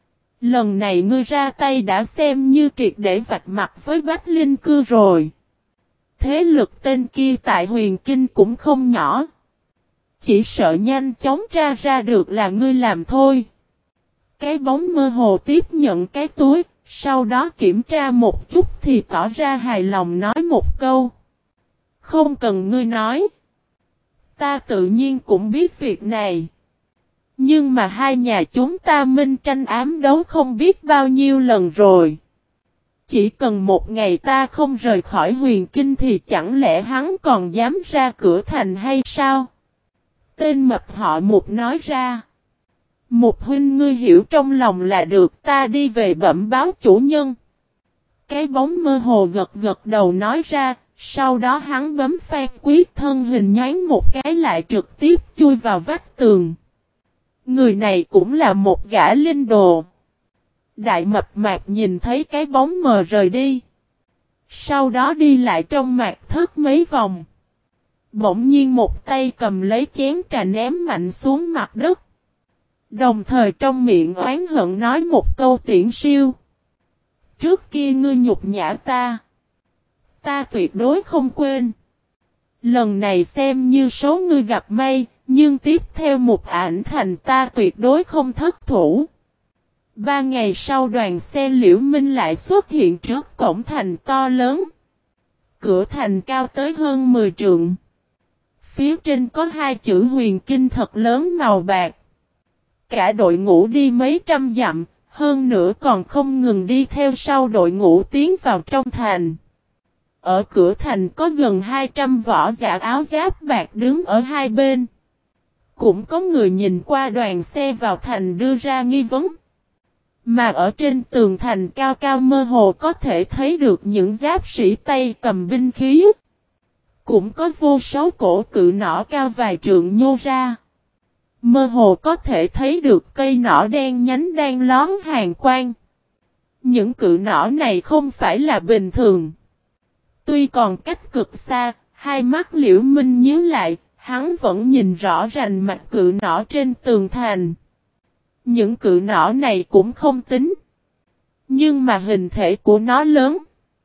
Lần này ngươi ra tay đã xem như triệt để vạch mặt với Bách Linh Cư rồi. Thế lực tên kia tại Huyền Kinh cũng không nhỏ. Chỉ sợ nhanh chóng tra ra được là ngươi làm thôi. Cái bóng mơ hồ tiếp nhận cái túi, sau đó kiểm tra một chút thì tỏ ra hài lòng nói một câu. Không cần ngươi nói. Ta tự nhiên cũng biết việc này. Nhưng mà hai nhà chúng ta minh tranh ám đấu không biết bao nhiêu lần rồi. Chỉ cần một ngày ta không rời khỏi Huyền Kinh thì chẳng lẽ hắn còn dám ra cửa thành hay sao? Tên mập họ Mục nói ra. Mục huynh ngươi hiểu trong lòng là được, ta đi về bẩm báo chủ nhân. Cái bóng mơ hồ gật gật đầu nói ra, sau đó hắn bấm phan quyết thân hình nhoáng một cái lại trực tiếp chui vào vách tường. Người này cũng là một gã linh đồ. Đại mập mạp nhìn thấy cái bóng mờ rời đi. Sau đó đi lại trong mạc thất mấy vòng. Bỗng nhiên một tay cầm lấy chén trà ném mạnh xuống mặt đất. Đồng thời trong miệng oán hận nói một câu Tiễn Siêu. Trước kia ngươi nhục nhã ta. Ta tuyệt đối không quên. Lần này xem như số ngươi gặp may, nhưng tiếp theo một ảnh thành ta tuyệt đối không thất thủ. 3 ngày sau đoàn xe Liễu Minh lại xuất hiện trước cổng thành to lớn. Cửa thành cao tới hơn 10 trượng. Phía trên có 2 chữ Huyền Kinh thật lớn màu bạc. Cả đội ngũ đi mấy trăm dặm, hơn nữa còn không ngừng đi theo sau đội ngũ tiến vào trong thành. Ở cửa thành có gần 200 võ giả áo giáp bạc đứng ở hai bên. Cũng có người nhìn qua đoàn xe vào thành đưa ra nghi vấn. Mà ở trên tường thành cao cao mơ hồ có thể thấy được những giáp sĩ tay cầm binh khí. Cũng có vô số cổ cự nỏ cao vài trượng nhô ra. Mơ hồ có thể thấy được cây nỏ đen nhánh đang lón hàn quang. Những cự nỏ này không phải là bình thường. Tuy còn cách cực xa, hai mắt Liễu Minh nhíu lại, hắn vẫn nhìn rõ rành mạch cự nỏ trên tường thành. Những cự nỏ này cũng không tính. Nhưng mà hình thể của nó lớn.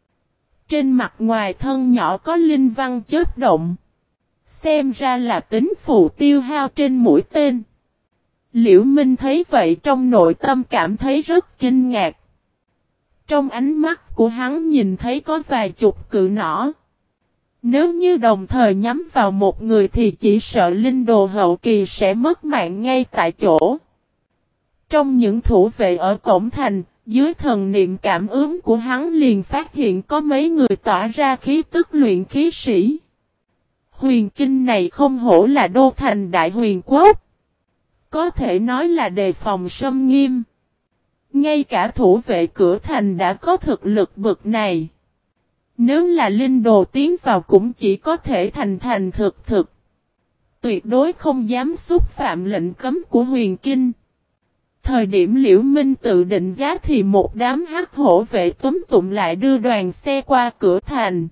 Trên mặt ngoài thân nhỏ có linh văn chớp động. Xem ra là tính phù tiêu hao trên mũi tên. Liễu Minh thấy vậy trong nội tâm cảm thấy rất kinh ngạc. Trong ánh mắt của hắn nhìn thấy có vài chục cự nỏ. Nếu như đồng thời nhắm vào một người thì chỉ sợ linh đồ hậu kỳ sẽ mất mạng ngay tại chỗ. Trong những thủ vệ ở cổng thành, dưới thần niệm cảm ứng của hắn liền phát hiện có mấy người tỏa ra khí tức luyện khí sĩ. Huyền Kinh này không hổ là đô thành đại huyền quốc. Có thể nói là đề phòng xâm nghiêm. Ngay cả thủ vệ cửa thành đã có thực lực bậc này. Nếu là linh đồ tiến vào cũng chỉ có thể thành thực. Tuyệt đối không dám xúc phạm lệnh cấm của Huyền Kinh. Thời điểm Liễu Minh tự định giá thì một đám hắc hổ vệ túm tụm lại đưa đoàn xe qua cửa thành.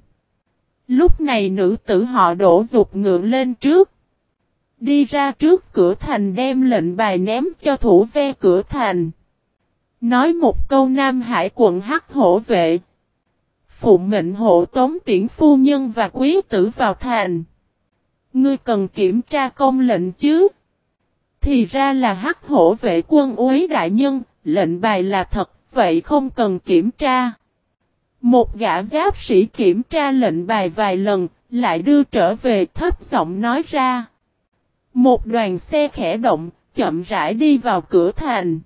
Lúc này nữ tử họ Đỗ giục ngựa lên trước. Đi ra trước cửa thành đem lệnh bài ném cho thủ ve cửa thành. Nói một câu Nam Hải quận hắc hổ vệ. Phụ mệnh hộ tống Tiễn phu nhân và quý tử vào thành. Ngươi cần kiểm tra công lệnh chứ? Thì ra là hắc hổ vệ quân úy đại nhân, lệnh bài là thật, vậy không cần kiểm tra. Một gã giáp sĩ kiểm tra lệnh bài vài lần, lại đưa trở về thấp giọng nói ra. Một đoàn xe khẽ động, chậm rãi đi vào cửa thành.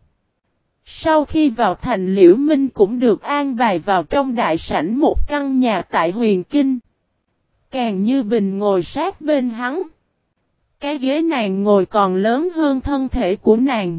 Sau khi vào thành Liễu Minh cũng được an bài vào trong đại sảnh một căn nhà tại Huyền Kinh. Càng Như Bình ngồi sát bên hắn. Cái ghế nàng ngồi còn lớn hơn thân thể của nàng.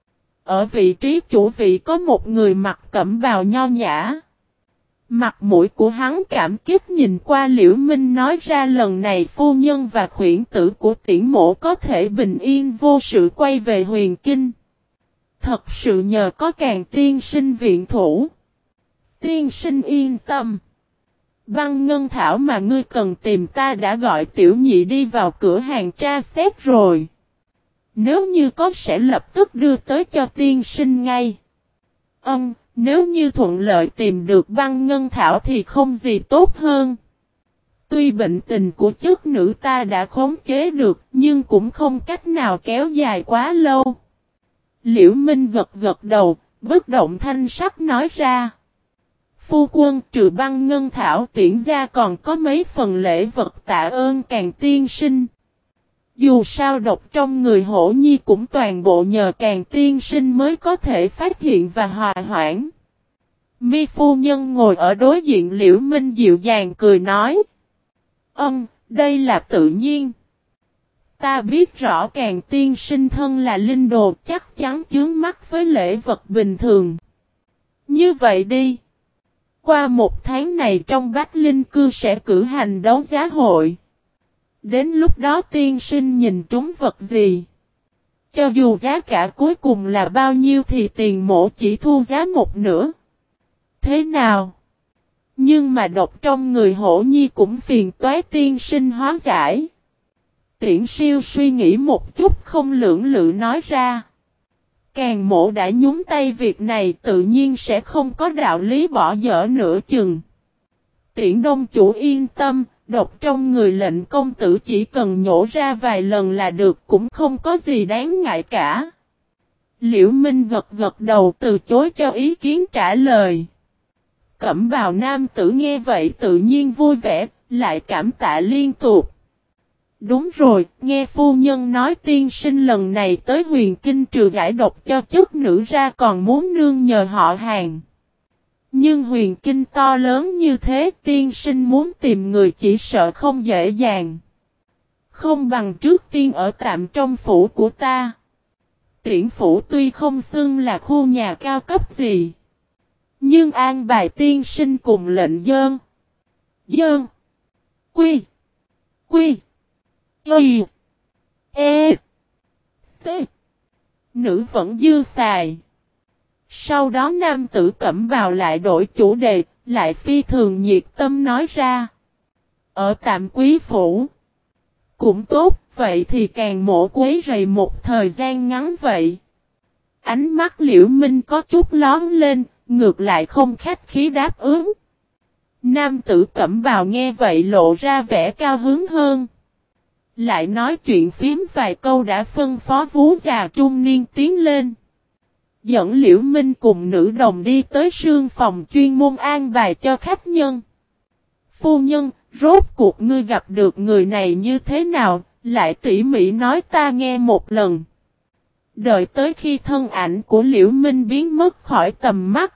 Ở vị trí chủ vị có một người mặc cẩm bào nho nhã. Mặt mũi của hắn cảm kích nhìn qua Liễu Minh nói ra lần này phu nhân và khuyển tử của Tiễn mộ có thể bình yên vô sự quay về Huyền Kinh. Thật sự nhờ có Càng tiên sinh viện thủ. Tiên sinh yên tâm. Băng ngân thảo mà ngươi cần tìm ta đã gọi tiểu nhị đi vào cửa hàng tra xét rồi. Nếu như có sẽ lập tức đưa tới cho tiên sinh ngay. Nếu như thuận lợi tìm được băng ngân thảo thì không gì tốt hơn. Tuy bệnh tình của chất nữ ta đã khống chế được nhưng cũng không cách nào kéo dài quá lâu. Liễu Minh gật gật đầu, bất động thanh sắc nói ra. Phu quân trừ băng ngân thảo Tiễn gia còn có mấy phần lễ vật tạ ơn Càng tiên sinh. Dù sao độc trong người hổ nhi cũng toàn bộ nhờ Càng tiên sinh mới có thể phát hiện và hòa hoãn. Mi phu nhân ngồi ở đối diện Liễu Minh dịu dàng cười nói. Đây là tự nhiên. Ta biết rõ Càng tiên sinh thân là linh đồ chắc chắn chướng mắt với lễ vật bình thường. Như vậy đi. Qua một tháng này trong Bách Linh Cư sẽ cử hành đấu giá hội. Đến lúc đó tiên sinh nhìn trúng vật gì. Cho dù giá cả cuối cùng là bao nhiêu thì tiền mộ chỉ thu giá một nửa. Thế nào? Nhưng mà độc trong người hổ nhi cũng phiền toái tiên sinh hóa giải. Tiễn Siêu suy nghĩ một chút không lưỡng lự nói ra. Càng Mộ đã nhúng tay việc này tự nhiên sẽ không có đạo lý bỏ dở nửa chừng. Tiễn Đông chủ yên tâm, độc trong người lệnh công tử chỉ cần nhổ ra vài lần là được, cũng không có gì đáng ngại cả. Liễu Minh gật gật đầu từ chối cho ý kiến trả lời. Cẩm bào nam tử nghe vậy tự nhiên vui vẻ, lại cảm tạ liên tục. Đúng rồi, nghe phu nhân nói tiên sinh lần này tới Huyền Kinh trừ giải độc cho chất nữ ra còn muốn nương nhờ họ hàng. Nhưng Huyền Kinh to lớn như thế, tiên sinh muốn tìm người chỉ sợ không dễ dàng. Không bằng trước tiên ở tạm trong phủ của ta. Tiễn phủ tuy không xưng là khu nhà cao cấp gì, nhưng an bài tiên sinh cùng lệnh dơn. Dơn. Quy. Quy. Y. E. T. Nữ vẫn dư xài. Sau đó nam tử Cẩm Bào lại đổi chủ đề, lại phi thường nhiệt tâm nói ra. Ở tạm quý phủ. Cũng tốt, vậy thì càng mổ quấy rầy một thời gian ngắn vậy. Ánh mắt Liễu Minh có chút lón lên, ngược lại không khách khí đáp ứng. Nam tử Cẩm Bào nghe vậy lộ ra vẻ cao hứng hơn. Lại nói chuyện phím vài câu đã phân phó vú già trung niên tiến lên. Dẫn Liễu Minh cùng nữ đồng đi tới sương phòng chuyên môn an bài cho khách nhân. Phu nhân, rốt cuộc ngươi gặp được người này như thế nào, lại tỉ mỉ nói ta nghe một lần. Đợi tới khi thân ảnh của Liễu Minh biến mất khỏi tầm mắt,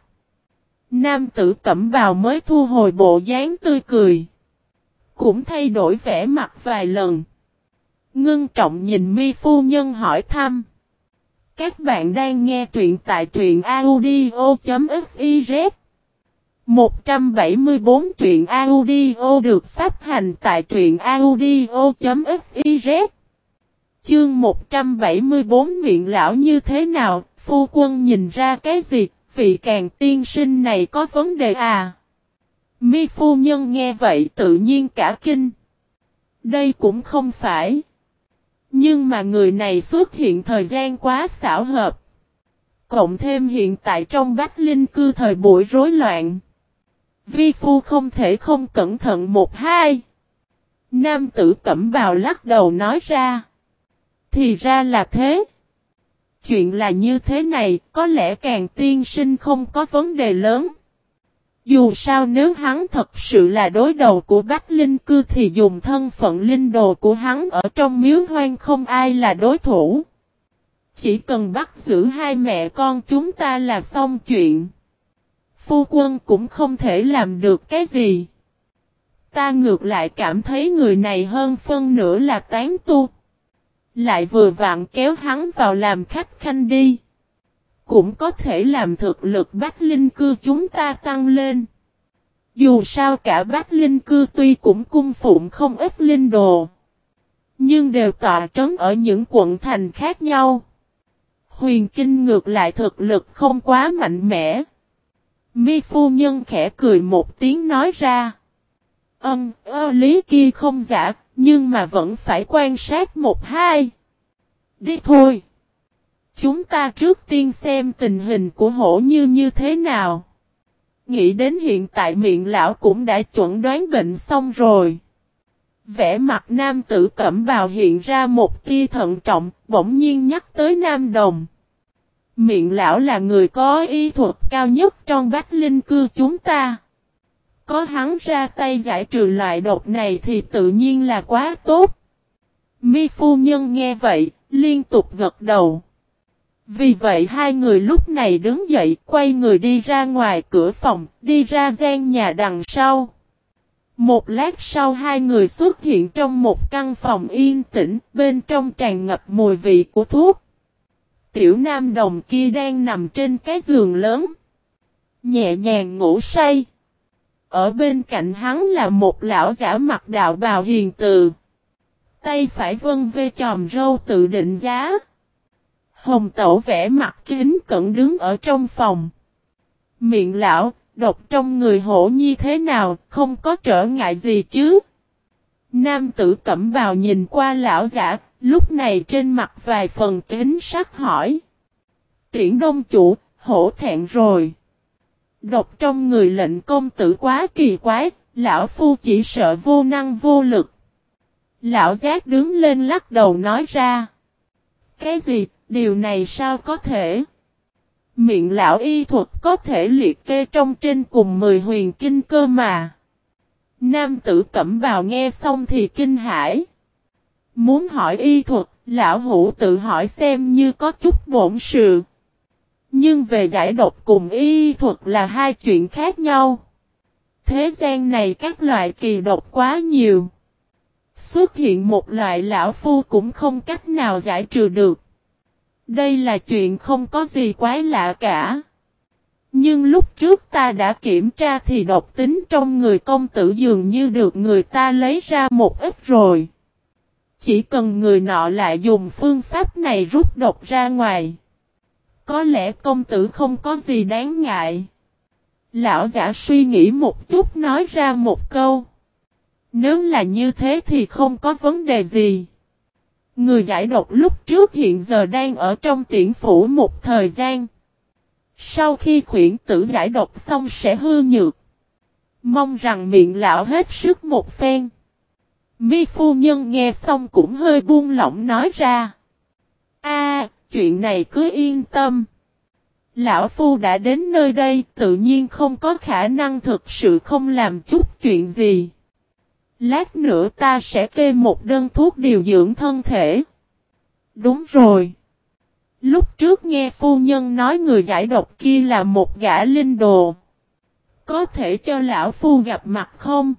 nam tử Cẩm Bào mới thu hồi bộ dáng tươi cười. Cũng thay đổi vẻ mặt vài lần. Ngưng trọng nhìn Mi phu nhân hỏi thăm. Các bạn đang nghe truyện tại truyện audio.fiz. 174 truyện audio được phát hành tại truyện audio.fiz. Chương 174 miệng lão như thế nào, phu quân nhìn ra cái gì, vị Càng tiên sinh này có vấn đề à? Mi phu nhân nghe vậy tự nhiên cả kinh. Đây cũng không phải. Nhưng mà người này xuất hiện thời gian quá xảo hợp. Cộng thêm hiện tại trong Bách Linh cư thời buổi rối loạn. Vi phu không thể không cẩn thận một hai. Nam tử Cẩm Bào lắc đầu nói ra. Thì ra là thế. Chuyện là như thế này, có lẽ Càng tiên sinh không có vấn đề lớn. Dù sao nếu hắn thật sự là đối đầu của Bách Linh cư thì dùng thân phận linh đồ của hắn ở trong miếu hoang không ai là đối thủ. Chỉ cần bắt giữ hai mẹ con chúng ta là xong chuyện. Phu quân cũng không thể làm được cái gì. Ta ngược lại cảm thấy người này hơn phân nửa là tán tu. Lại vừa vặn kéo hắn vào làm khách khanh đi. Cũng có thể làm thực lực Bách Linh cư chúng ta tăng lên. Dù sao cả Bách Linh cư tuy cũng cung phụng không ít linh đồ. Nhưng đều tọa trấn ở những quận thành khác nhau. Huyền Kinh ngược lại thực lực không quá mạnh mẽ. Mi phu nhân khẽ cười một tiếng nói ra. Lý kia không giả, nhưng mà vẫn phải quan sát một hai. Đi thôi. Chúng ta trước tiên xem tình hình của hổ như thế nào. Nghĩ đến hiện tại miệng lão cũng đã chuẩn đoán bệnh xong rồi. Vẻ mặt nam tử Cẩm Bào hiện ra một tia thận trọng, bỗng nhiên nhắc tới Nam Đồng. Miệng lão là người có y thuật cao nhất trong Bách Linh cư chúng ta. Có hắn ra tay giải trừ loại độc này thì tự nhiên là quá tốt. Mi phu nhân nghe vậy, liên tục gật đầu. Vì vậy hai người lúc này đứng dậy quay người đi ra ngoài cửa phòng, đi ra gian nhà đằng sau. Một lát sau hai người xuất hiện trong một căn phòng yên tĩnh, bên trong tràn ngập mùi vị của thuốc. Tiểu Nam Đồng kia đang nằm trên cái giường lớn, nhẹ nhàng ngủ say. Ở bên cạnh hắn là một lão giả mặc đạo bào hiền từ. Tay phải vân vê chòm râu tự định giá. Hồng Tẩu vẻ mặt kính cẩn đứng ở trong phòng. Miệng lão, độc trong người hổ nhi thế nào, không có trở ngại gì chứ? Nam tử Cẩm Bào nhìn qua lão giả, lúc này trên mặt vài phần kính sắc hỏi. Tiễn Đông chủ, hổ thẹn rồi. Độc trong người lệnh công tử quá kỳ quái, lão phu chỉ sợ vô năng vô lực. Lão giác đứng lên lắc đầu nói ra. Cái gì, điều này sao có thể? Miệng lão y thuật có thể liệt kê trong trên cùng 10 huyền kinh cơ mà. Nam tử Cẩm Bào nghe xong thì kinh hãi. Muốn hỏi y thuật, lão hủ tự hỏi xem như có chút bổn sự. Nhưng về giải độc cùng y thuật là hai chuyện khác nhau. Thế gian này các loại kỳ độc quá nhiều. Xuất hiện một loại lão phu cũng không cách nào giải trừ được. Đây là chuyện không có gì quái lạ cả. Nhưng lúc trước ta đã kiểm tra thì độc tính trong người công tử dường như được người ta lấy ra một ít rồi. Chỉ cần người nọ lại dùng phương pháp này rút độc ra ngoài. Có lẽ công tử không có gì đáng ngại. Lão giả suy nghĩ một chút nói ra một câu. Nếu là như thế thì không có vấn đề gì. Người giải độc lúc trước hiện giờ đang ở trong tiễn phủ một thời gian. Sau khi khuyển tử giải độc xong sẽ hư nhược. Mong rằng miệng lão hết sức một phen. Mi phu nhân nghe xong cũng hơi buông lỏng nói ra. Chuyện này cứ yên tâm. Lão phu đã đến nơi đây tự nhiên không có khả năng thực sự không làm chút chuyện gì. Lát nữa ta sẽ kê một đơn thuốc điều dưỡng thân thể. Đúng rồi. Lúc trước nghe phu nhân nói người giải độc kia là một gã linh đồ. Có thể cho lão phu gặp mặt không?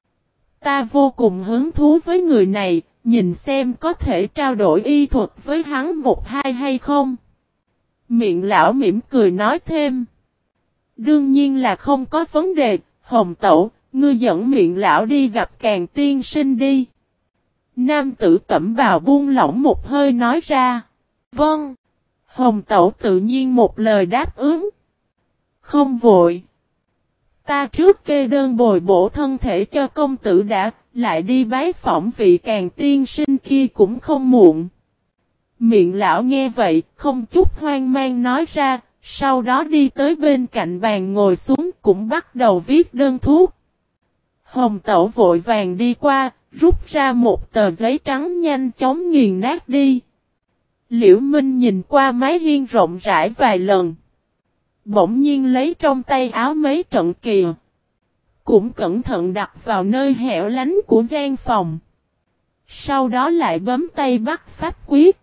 Ta vô cùng hứng thú với người này, nhìn xem có thể trao đổi y thuật với hắn một hai hay không. Miệng lão mỉm cười nói thêm. Đương nhiên là không có vấn đề, Hồng Tẩu, ngươi dẫn miệng lão đi gặp Càn tiên sinh đi. Nam tử Cẩm Bào buông lỏng một hơi nói ra. Vâng. Hồng Tẩu tự nhiên một lời đáp ứng. Không vội. Ta trước kê đơn bồi bổ thân thể cho công tử đã, lại đi bái phỏng vị Càn tiên sinh kia cũng không muộn. Miệng lão nghe vậy, không chút hoang mang nói ra, sau đó đi tới bên cạnh bàn ngồi xuống cũng bắt đầu viết đơn thuốc. Hồng Tẩu vội vàng đi qua, rút ra một tờ giấy trắng nhanh chóng nghiền nát đi. Liễu Minh nhìn qua mái hiên rộng rãi vài lần. Bỗng nhiên lấy trong tay áo mấy trận kỳ. Cũng cẩn thận đặt vào nơi hẻo lánh của gian phòng. Sau đó lại bấm tay bắt pháp quyết.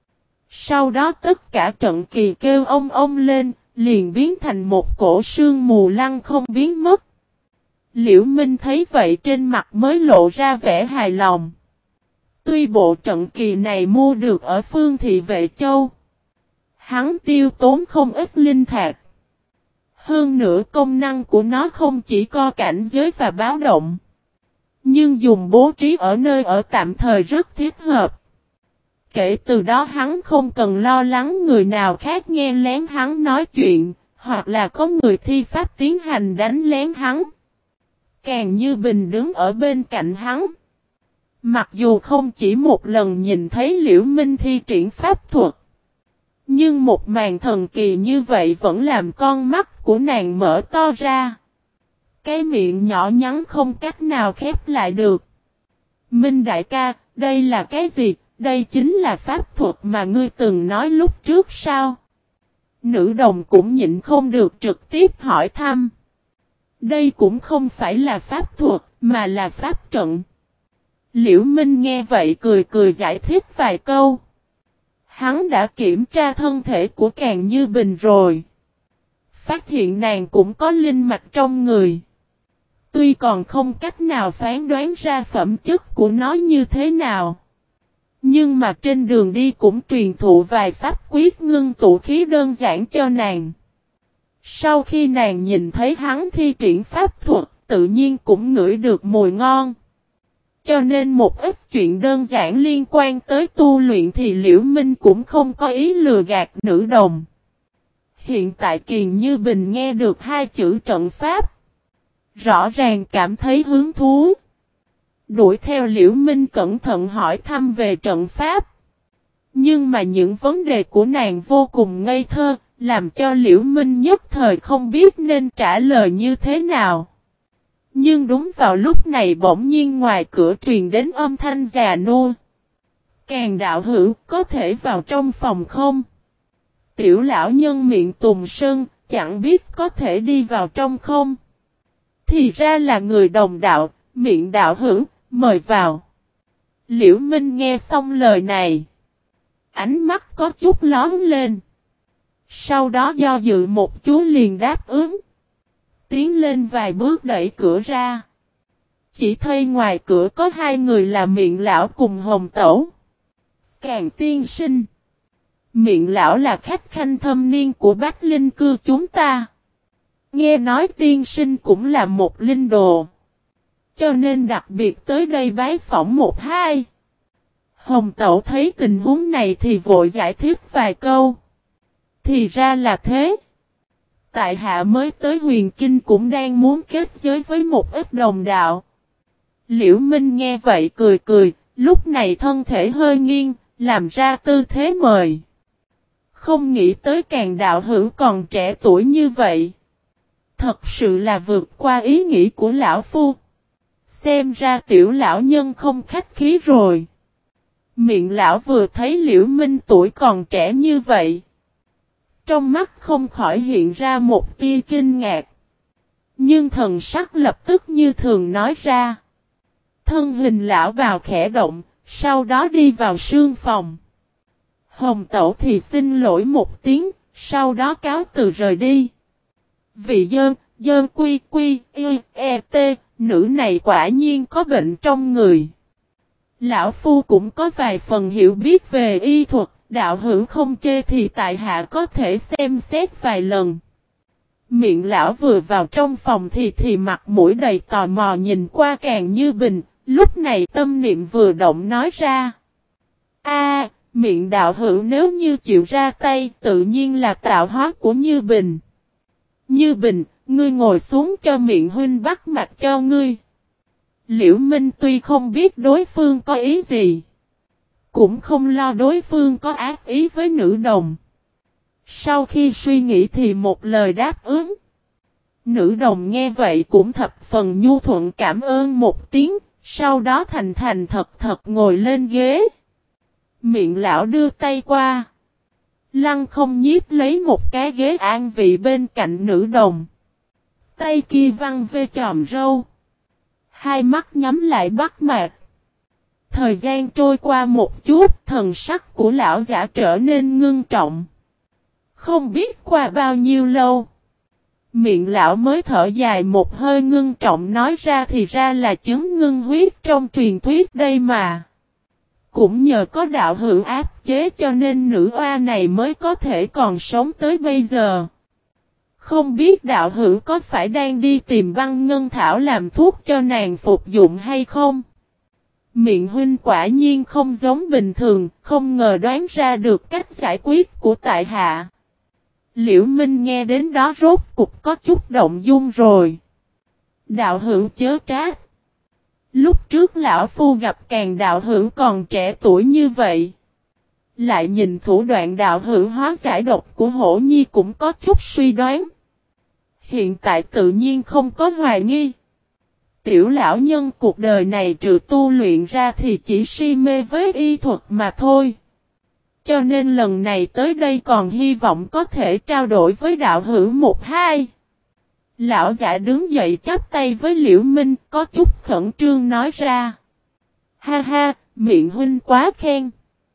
Sau đó tất cả trận kỳ kêu ông lên, liền biến thành một cổ sương mù lăng không biến mất. Liễu Minh thấy vậy trên mặt mới lộ ra vẻ hài lòng. Tuy bộ trận kỳ này mua được ở Phương Thị Vệ Châu. Hắn tiêu tốn không ít linh thạch. Hơn nữa công năng của nó không chỉ co cảnh giới và báo động. Nhưng dùng bố trí ở nơi ở tạm thời rất thiết hợp. Kể từ đó hắn không cần lo lắng người nào khác nghe lén hắn nói chuyện, hoặc là có người thi pháp tiến hành đánh lén hắn. Càng Như Bình đứng ở bên cạnh hắn. Mặc dù không chỉ một lần nhìn thấy Liễu Minh thi triển pháp thuật. Nhưng một màn thần kỳ như vậy vẫn làm con mắt của nàng mở to ra. Cái miệng nhỏ nhắn không cách nào khép lại được. Minh đại ca, đây là cái gì? Đây chính là pháp thuật mà ngươi từng nói lúc trước sao? Nữ đồng cũng nhịn không được trực tiếp hỏi thăm. Đây cũng không phải là pháp thuật, mà là pháp trận. Liễu Minh nghe vậy cười cười giải thích vài câu. Hắn đã kiểm tra thân thể của Càn Như Bình rồi. Phát hiện nàng cũng có linh mạch trong người. Tuy còn không cách nào phán đoán ra phẩm chất của nó như thế nào. Nhưng mà trên đường đi cũng truyền thụ vài pháp quyết ngưng tụ khí đơn giản cho nàng. Sau khi nàng nhìn thấy hắn thi triển pháp thuật, tự nhiên cũng ngửi được mùi ngon. Cho nên một ít chuyện đơn giản liên quan tới tu luyện thì Liễu Minh cũng không có ý lừa gạt nữ đồng. Hiện tại Kiền Như Bình nghe được hai chữ trận pháp. Rõ ràng cảm thấy hứng thú. Đuổi theo Liễu Minh cẩn thận hỏi thăm về trận pháp. Nhưng mà những vấn đề của nàng vô cùng ngây thơ, làm cho Liễu Minh nhất thời không biết nên trả lời như thế nào. Nhưng đúng vào lúc này bỗng nhiên ngoài cửa truyền đến âm thanh già nua. Càng đạo hữu có thể vào trong phòng không? Tiểu lão nhân miệng tùng sân, chẳng biết có thể đi vào trong không? Thì ra là người đồng đạo, miệng đạo hữu, mời vào. Liễu Minh nghe xong lời này. Ánh mắt có chút lóe lên. Sau đó do dự một chút liền đáp ứng. Tiến lên vài bước đẩy cửa ra. Chỉ thấy ngoài cửa có hai người là Miệng lão cùng Hồng Tẩu. Càng tiên sinh. Miệng lão là khách khanh thâm niên của Bách Linh cư chúng ta. Nghe nói tiên sinh cũng là một linh đồ. Cho nên đặc biệt tới đây bái phỏng một hai. Hồng Tẩu thấy tình huống này thì vội giải thích vài câu. Thì ra là thế. Tại hạ mới tới Huyền Kinh cũng đang muốn kết giới với một ít đồng đạo. Liễu Minh nghe vậy cười cười, lúc này thân thể hơi nghiêng, làm ra tư thế mời. Không nghĩ tới Càng đạo hữu còn trẻ tuổi như vậy. Thật sự là vượt qua ý nghĩ của lão phu. Xem ra tiểu lão nhân không khách khí rồi. Miệng lão vừa thấy Liễu Minh tuổi còn trẻ như vậy. Trong mắt không khỏi hiện ra một tia kinh ngạc. Nhưng thần sắc lập tức như thường nói ra. Thân hình lão bào khẽ động, sau đó đi vào sương phòng. Hồng Tẩu thì xin lỗi một tiếng, sau đó cáo từ rời đi. Vị dơn quy quy, t, nữ này quả nhiên có bệnh trong người. Lão phu cũng có vài phần hiểu biết về y thuật, đạo hữu không chê thì tại hạ có thể xem xét vài lần. Miệng lão vừa vào trong phòng thì mặt mũi đầy tò mò nhìn qua Càng Như Bình, lúc này tâm niệm vừa động nói ra. Miệng đạo hữu nếu như chịu ra tay tự nhiên là tạo hóa của Như Bình. Như Bình, ngươi ngồi xuống cho Miệng huynh bắt mạch cho ngươi. Liễu Minh tuy không biết đối phương có ý gì, cũng không lo đối phương có ác ý với nữ đồng. Sau khi suy nghĩ thì một lời đáp ứng. Nữ đồng nghe vậy cũng thập phần nhu thuận cảm ơn một tiếng, sau đó thành thành thật ngồi lên ghế. Miệng lão đưa tay qua. Lăng không nhiếp lấy một cái ghế an vị bên cạnh nữ đồng. Tay kia văng về chòm râu. Hai mắt nhắm lại bắt mạch. Thời gian trôi qua một chút, thần sắc của lão giả trở nên ngưng trọng. Không biết qua bao nhiêu lâu. Miệng lão mới thở dài một hơi ngưng trọng nói ra thì ra là chứng ngưng huyết trong truyền thuyết đây mà. Cũng nhờ có đạo hữu áp chế cho nên nữ oa này mới có thể còn sống tới bây giờ. Không biết đạo hữu có phải đang đi tìm băng ngân thảo làm thuốc cho nàng phục dụng hay không? Miệng huynh quả nhiên không giống bình thường, không ngờ đoán ra được cách giải quyết của tại hạ. Liễu Minh nghe đến đó rốt cục có chút động dung rồi. Đạo hữu chớ trách. Lúc trước lão phu gặp Càng đạo hữu còn trẻ tuổi như vậy. Lại nhìn thủ đoạn đạo hữu hóa giải độc của Hổ Nhi cũng có chút suy đoán. Hiện tại tự nhiên không có hoài nghi. Tiểu lão nhân cuộc đời này trừ tu luyện ra thì chỉ si mê với y thuật mà thôi. Cho nên lần này tới đây còn hy vọng có thể trao đổi với đạo hữu một hai. Lão giả đứng dậy chắp tay với Liễu Minh có chút khẩn trương nói ra. Ha ha, Miệng huynh quá khen.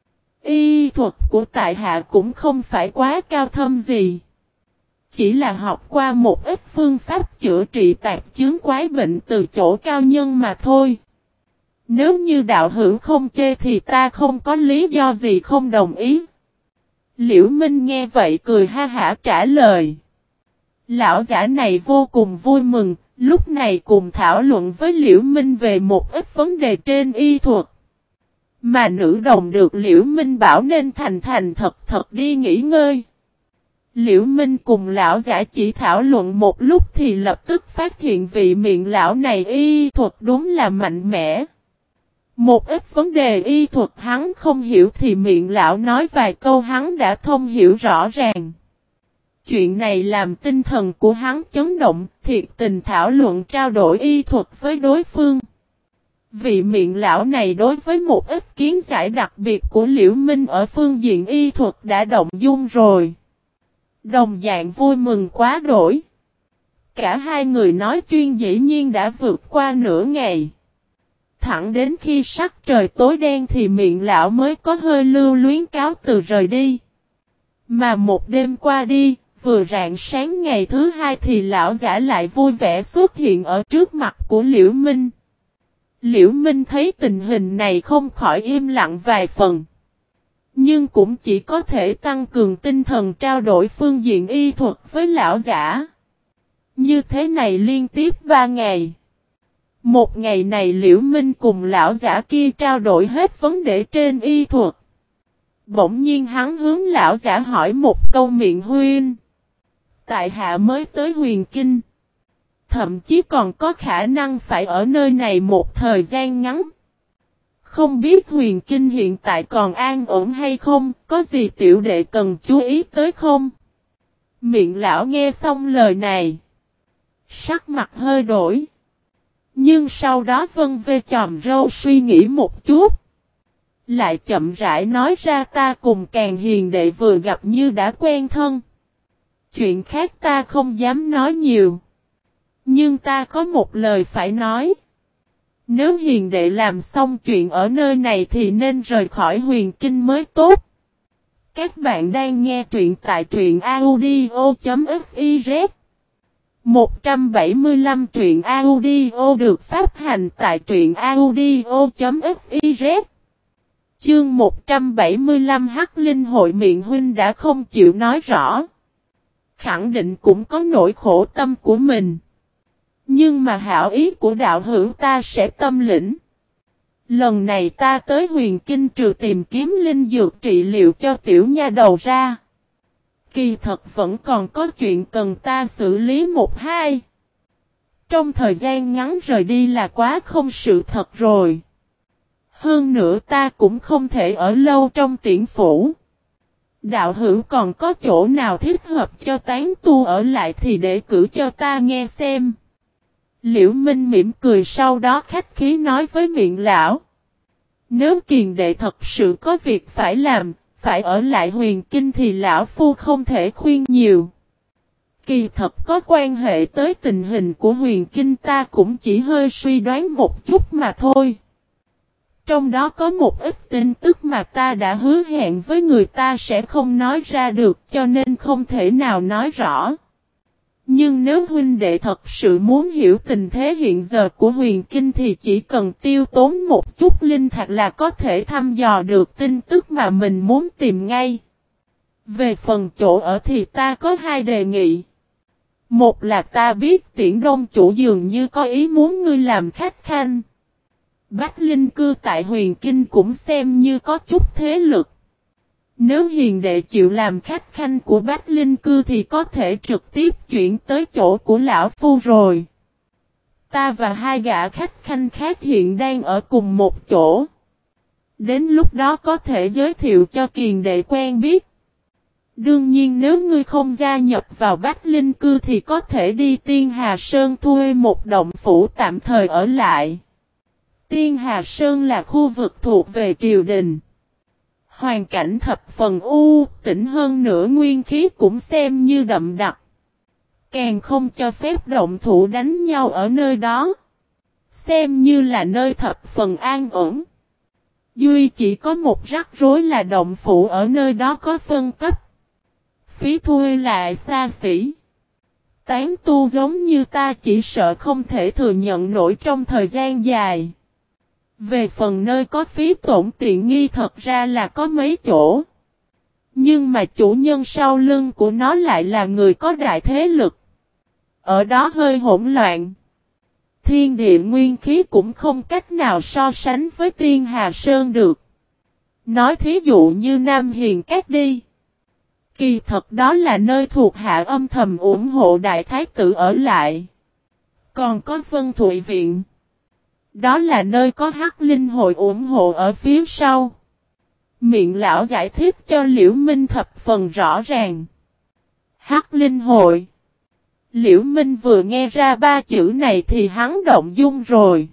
Y thuật của tại hạ cũng không phải quá cao thâm gì. Chỉ là học qua một ít phương pháp chữa trị tạp chướng quái bệnh từ chỗ cao nhân mà thôi. Nếu như đạo hữu không chê thì ta không có lý do gì không đồng ý. Liễu Minh nghe vậy cười ha hả trả lời. Lão giả này vô cùng vui mừng, lúc này cùng thảo luận với Liễu Minh về một ít vấn đề trên y thuật. Mà nữ đồng được Liễu Minh bảo nên thành thật đi nghỉ ngơi. Liễu Minh cùng lão giả chỉ thảo luận một lúc thì lập tức phát hiện vị Miệng lão này y thuật đúng là mạnh mẽ. Một ít vấn đề y thuật hắn không hiểu thì miệng lão nói vài câu hắn đã thông hiểu rõ ràng. Chuyện này làm tinh thần của hắn chấn động, thiệt tình thảo luận trao đổi y thuật với đối phương. Vị miệng lão này đối với một ít kiến giải đặc biệt của Liễu Minh ở phương diện y thuật đã động dung rồi. Đồng dạng vui mừng quá đổi. Cả hai người nói chuyên dĩ nhiên đã vượt qua nửa ngày. Thẳng đến khi sắc trời tối đen thì miệng lão mới có hơi lưu luyến cáo từ rời đi. Mà một đêm qua đi, vừa rạng sáng ngày thứ hai thì lão giả lại vui vẻ xuất hiện ở trước mặt của Liễu Minh. Liễu Minh thấy tình hình này không khỏi im lặng vài phần. Nhưng cũng chỉ có thể tăng cường tinh thần trao đổi phương diện y thuật với lão giả. Như thế này liên tiếp 3 ngày. Một ngày này Liễu Minh cùng lão giả kia trao đổi hết vấn đề trên y thuật. Bỗng nhiên hắn hướng lão giả hỏi một câu miệng huynh. Tại hạ mới tới Huyền Kinh. Thậm chí còn có khả năng phải ở nơi này một thời gian ngắn. Không biết Huyền Kinh hiện tại còn an ổn hay không, có gì tiểu đệ cần chú ý tới không? Miệng lão nghe xong lời này. Sắc mặt hơi đổi. Nhưng sau đó vân vê chòm râu suy nghĩ một chút. Lại chậm rãi nói ra ta cùng Càn Hiền đệ vừa gặp như đã quen thân. Chuyện khác ta không dám nói nhiều. Nhưng ta có một lời phải nói. Nếu Hiền đệ làm xong chuyện ở nơi này thì nên rời khỏi Huyền Kinh mới tốt. Các bạn đang nghe truyện tại truyện audio.fiz 175 truyện audio được phát hành tại truyện audio.fiz. Chương 175 Hắc Linh hội miệng huynh đã không chịu nói rõ. Khẳng định cũng có nỗi khổ tâm của mình. Nhưng mà hảo ý của đạo hữu ta sẽ tâm lĩnh. Lần này ta tới Huyền Kinh trừ tìm kiếm linh dược trị liệu cho tiểu nha đầu ra. Kỳ thật vẫn còn có chuyện cần ta xử lý một hai. Trong thời gian ngắn rời đi là quá không sự thật rồi. Hơn nữa ta cũng không thể ở lâu trong tiễn phủ. Đạo hữu còn có chỗ nào thích hợp cho tán tu ở lại thì để cử cho ta nghe xem. Liễu Minh mỉm cười sau đó khách khí nói với miệng lão. Nếu Kiền đệ thật sự có việc phải làm, phải ở lại Huyền Kinh thì lão phu không thể khuyên nhiều. Kỳ thật có quan hệ tới tình hình của Huyền Kinh ta cũng chỉ hơi suy đoán một chút mà thôi. Trong đó có một ít tin tức mà ta đã hứa hẹn với người ta sẽ không nói ra được cho nên không thể nào nói rõ. Nhưng nếu huynh đệ thật sự muốn hiểu tình thế hiện giờ của Huyền Kinh thì chỉ cần tiêu tốn một chút linh thạch là có thể thăm dò được tin tức mà mình muốn tìm ngay. Về phần chỗ ở thì ta có hai đề nghị. Một là ta biết Tiễn Đông chủ dường như có ý muốn ngươi làm khách khanh. Bách Linh cư tại Huyền Kinh cũng xem như có chút thế lực. Nếu hiền đệ chịu làm khách khanh của Bách Linh cư thì có thể trực tiếp chuyển tới chỗ của lão phu rồi. Ta và hai gã khách khanh khác hiện đang ở cùng một chỗ. Đến lúc đó có thể giới thiệu cho Kiền đệ quen biết. Đương nhiên nếu ngươi không gia nhập vào Bách Linh cư thì có thể đi Tiên Hà Sơn thuê một động phủ tạm thời ở lại. Tiên Hà Sơn là khu vực thuộc về triều đình. Hoàn cảnh thập phần tĩnh hơn nữa nguyên khí cũng xem như đậm đặc. Càng không cho phép động thủ đánh nhau ở nơi đó. Xem như là nơi thập phần an ổn. Duy chỉ có một rắc rối là động phủ ở nơi đó có phân cấp. Phí thuê lại xa xỉ. Tán tu giống như ta chỉ sợ không thể thừa nhận nổi trong thời gian dài. Về phần nơi có phí tổn tiện nghi thật ra là có mấy chỗ. Nhưng mà chủ nhân sau lưng của nó lại là người có đại thế lực. Ở đó hơi hỗn loạn. Thiên địa nguyên khí cũng không cách nào so sánh với Tiên Hà Sơn được. Nói thí dụ như Nam Hiền Các đi. Kỳ thật đó là nơi thuộc hạ âm thầm ủng hộ Đại Thái Tử ở lại. Còn có Vân Thụy Viện. Đó là nơi có Hắc Linh hội ủng hộ ở phía sau. Miệng lão giải thích cho Liễu Minh thập phần rõ ràng. Hắc Linh hội. Liễu Minh vừa nghe ra ba chữ này thì hắn động dung rồi.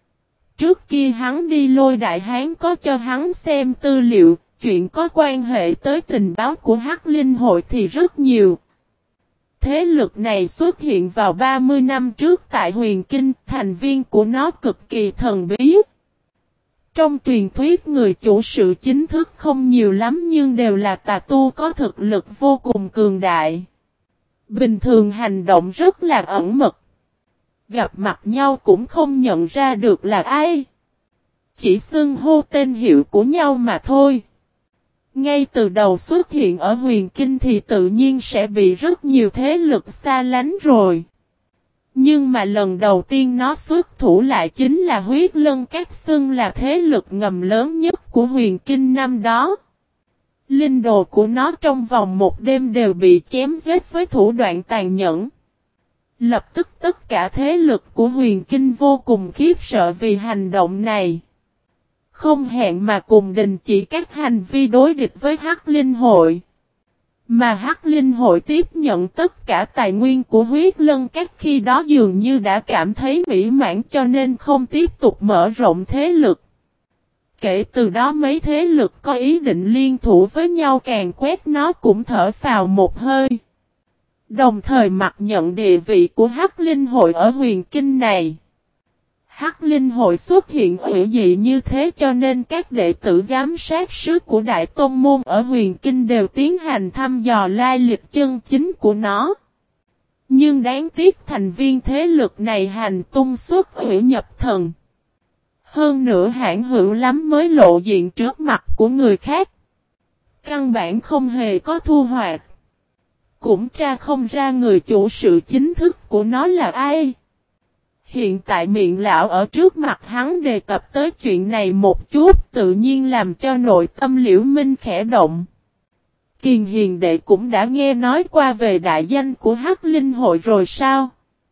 Trước kia hắn đi Lôi Đại Hán có cho hắn xem tư liệu, chuyện có quan hệ tới tình báo của Hắc Linh hội thì rất nhiều. Thế lực này xuất hiện vào 30 năm trước tại Huyền Kinh, thành viên của nó cực kỳ thần bí. Trong truyền thuyết người chủ sự chính thức không nhiều lắm nhưng đều là tà tu có thực lực vô cùng cường đại. Bình thường hành động rất là ẩn mật. Gặp mặt nhau cũng không nhận ra được là ai. Chỉ xưng hô tên hiệu của nhau mà thôi. Ngay từ đầu xuất hiện ở Huyền Kinh thì tự nhiên sẽ bị rất nhiều thế lực xa lánh rồi. Nhưng mà lần đầu tiên nó xuất thủ lại chính là Huyết Lân Các, xưng là thế lực ngầm lớn nhất của Huyền Kinh năm đó. Linh đồ của nó trong vòng một đêm đều bị chém giết với thủ đoạn tàn nhẫn. Lập tức tất cả thế lực của Huyền Kinh vô cùng khiếp sợ vì hành động này. Không hẹn mà cùng đình chỉ các hành vi đối địch với Hắc Linh hội. Mà Hắc Linh hội tiếp nhận tất cả tài nguyên của Huyết Lân Các khi đó dường như đã cảm thấy mỹ mãn cho nên không tiếp tục mở rộng thế lực. Kể từ đó mấy thế lực có ý định liên thủ với nhau càng quét nó cũng thở phào một hơi. Đồng thời mặc nhận địa vị của Hắc Linh hội ở Huyền Kinh này. Hắc Linh hội xuất hiện ủy dị như thế cho nên các đệ tử giám sát sứ của Đại Tôn Môn ở Huyền Kinh đều tiến hành thăm dò lai lịch chân chính của nó. Nhưng đáng tiếc thành viên thế lực này hành tung xuất ủy nhập thần. Hơn nữa hãn hữu lắm mới lộ diện trước mặt của người khác. Căn bản không hề có thu hoạch. Cũng tra không ra người chủ sự chính thức của nó là ai. Hiện tại miệng lão ở trước mặt hắn đề cập tới chuyện này một chút tự nhiên làm cho nội tâm Liễu Minh khẽ động. Kiền Hiền đệ cũng đã nghe nói qua về đại danh của Hắc Linh hội rồi sao?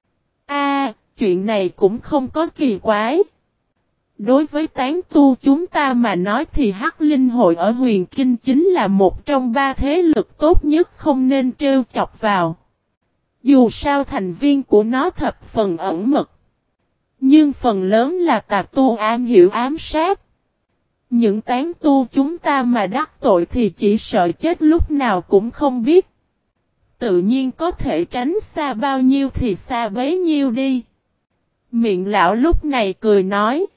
Chuyện này cũng không có kỳ quái. Đối với tán tu chúng ta mà nói thì Hắc Linh hội ở Huyền Kinh chính là một trong ba thế lực tốt nhất không nên trêu chọc vào. Dù sao thành viên của nó thập phần ẩn mật. Nhưng phần lớn là tà tu am hiểu ám sát. Những tán tu chúng ta mà đắc tội thì chỉ sợ chết lúc nào cũng không biết. Tự nhiên có thể tránh xa bao nhiêu thì xa bấy nhiêu đi. Miệng lão lúc này cười nói.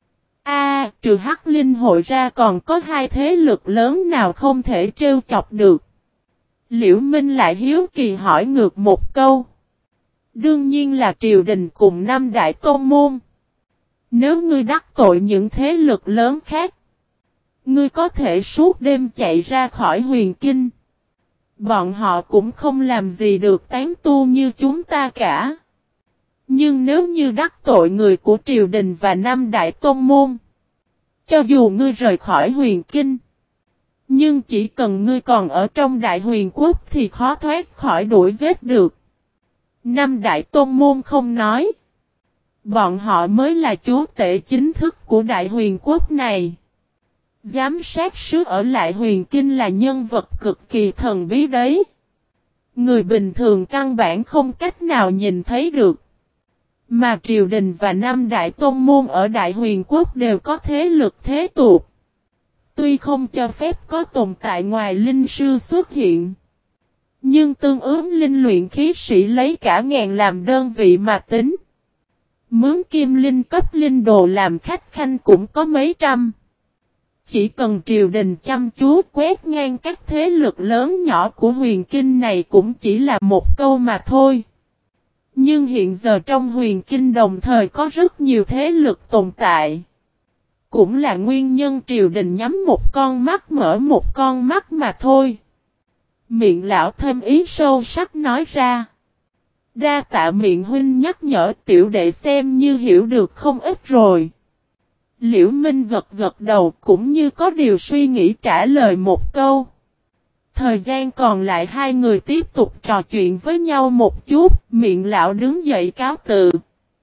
Trừ Hắc Linh hội ra còn có hai thế lực lớn nào không thể trêu chọc được. Liễu Minh lại hiếu kỳ hỏi ngược một câu. Đương nhiên là triều đình cùng năm đại tôn môn. Nếu ngươi đắc tội những thế lực lớn khác, ngươi có thể suốt đêm chạy ra khỏi Huyền Kinh. Bọn họ cũng không làm gì được tán tu như chúng ta cả. Nhưng nếu như đắc tội người của triều đình và năm đại tôn môn, cho dù ngươi rời khỏi Huyền Kinh, nhưng chỉ cần ngươi còn ở trong Đại Huyền Quốc thì khó thoát khỏi đuổi giết được. Năm đại tôn môn không nói. Bọn họ mới là chúa tể chính thức của Đại Huyền Quốc này. Giám sát sứ ở lại Huyền Kinh là nhân vật cực kỳ thần bí đấy. Người bình thường căn bản không cách nào nhìn thấy được. Mà triều đình và năm đại tôn môn ở Đại Huyền Quốc đều có thế lực thế tục. Tuy không cho phép có tồn tại ngoài linh sư xuất hiện. Nhưng tương ứng linh luyện khí sĩ lấy cả ngàn làm đơn vị mà tính. Mướn kim linh cấp linh đồ làm khách khanh cũng có mấy trăm. Chỉ cần triều đình chăm chú quét ngang các thế lực lớn nhỏ của Huyền Kinh này cũng chỉ là một câu mà thôi. Nhưng hiện giờ trong Huyền Kinh đồng thời có rất nhiều thế lực tồn tại. Cũng là nguyên nhân triều đình nhắm một con mắt mở một con mắt mà thôi. Miệng lão thêm ý sâu sắc nói ra. Đa tạ Miệng huynh nhắc nhở, tiểu đệ xem như hiểu được không ít rồi. Liễu Minh gật gật đầu cũng như có điều suy nghĩ trả lời một câu. Thời gian còn lại hai người tiếp tục trò chuyện với nhau một chút, Miệng lão đứng dậy cáo từ.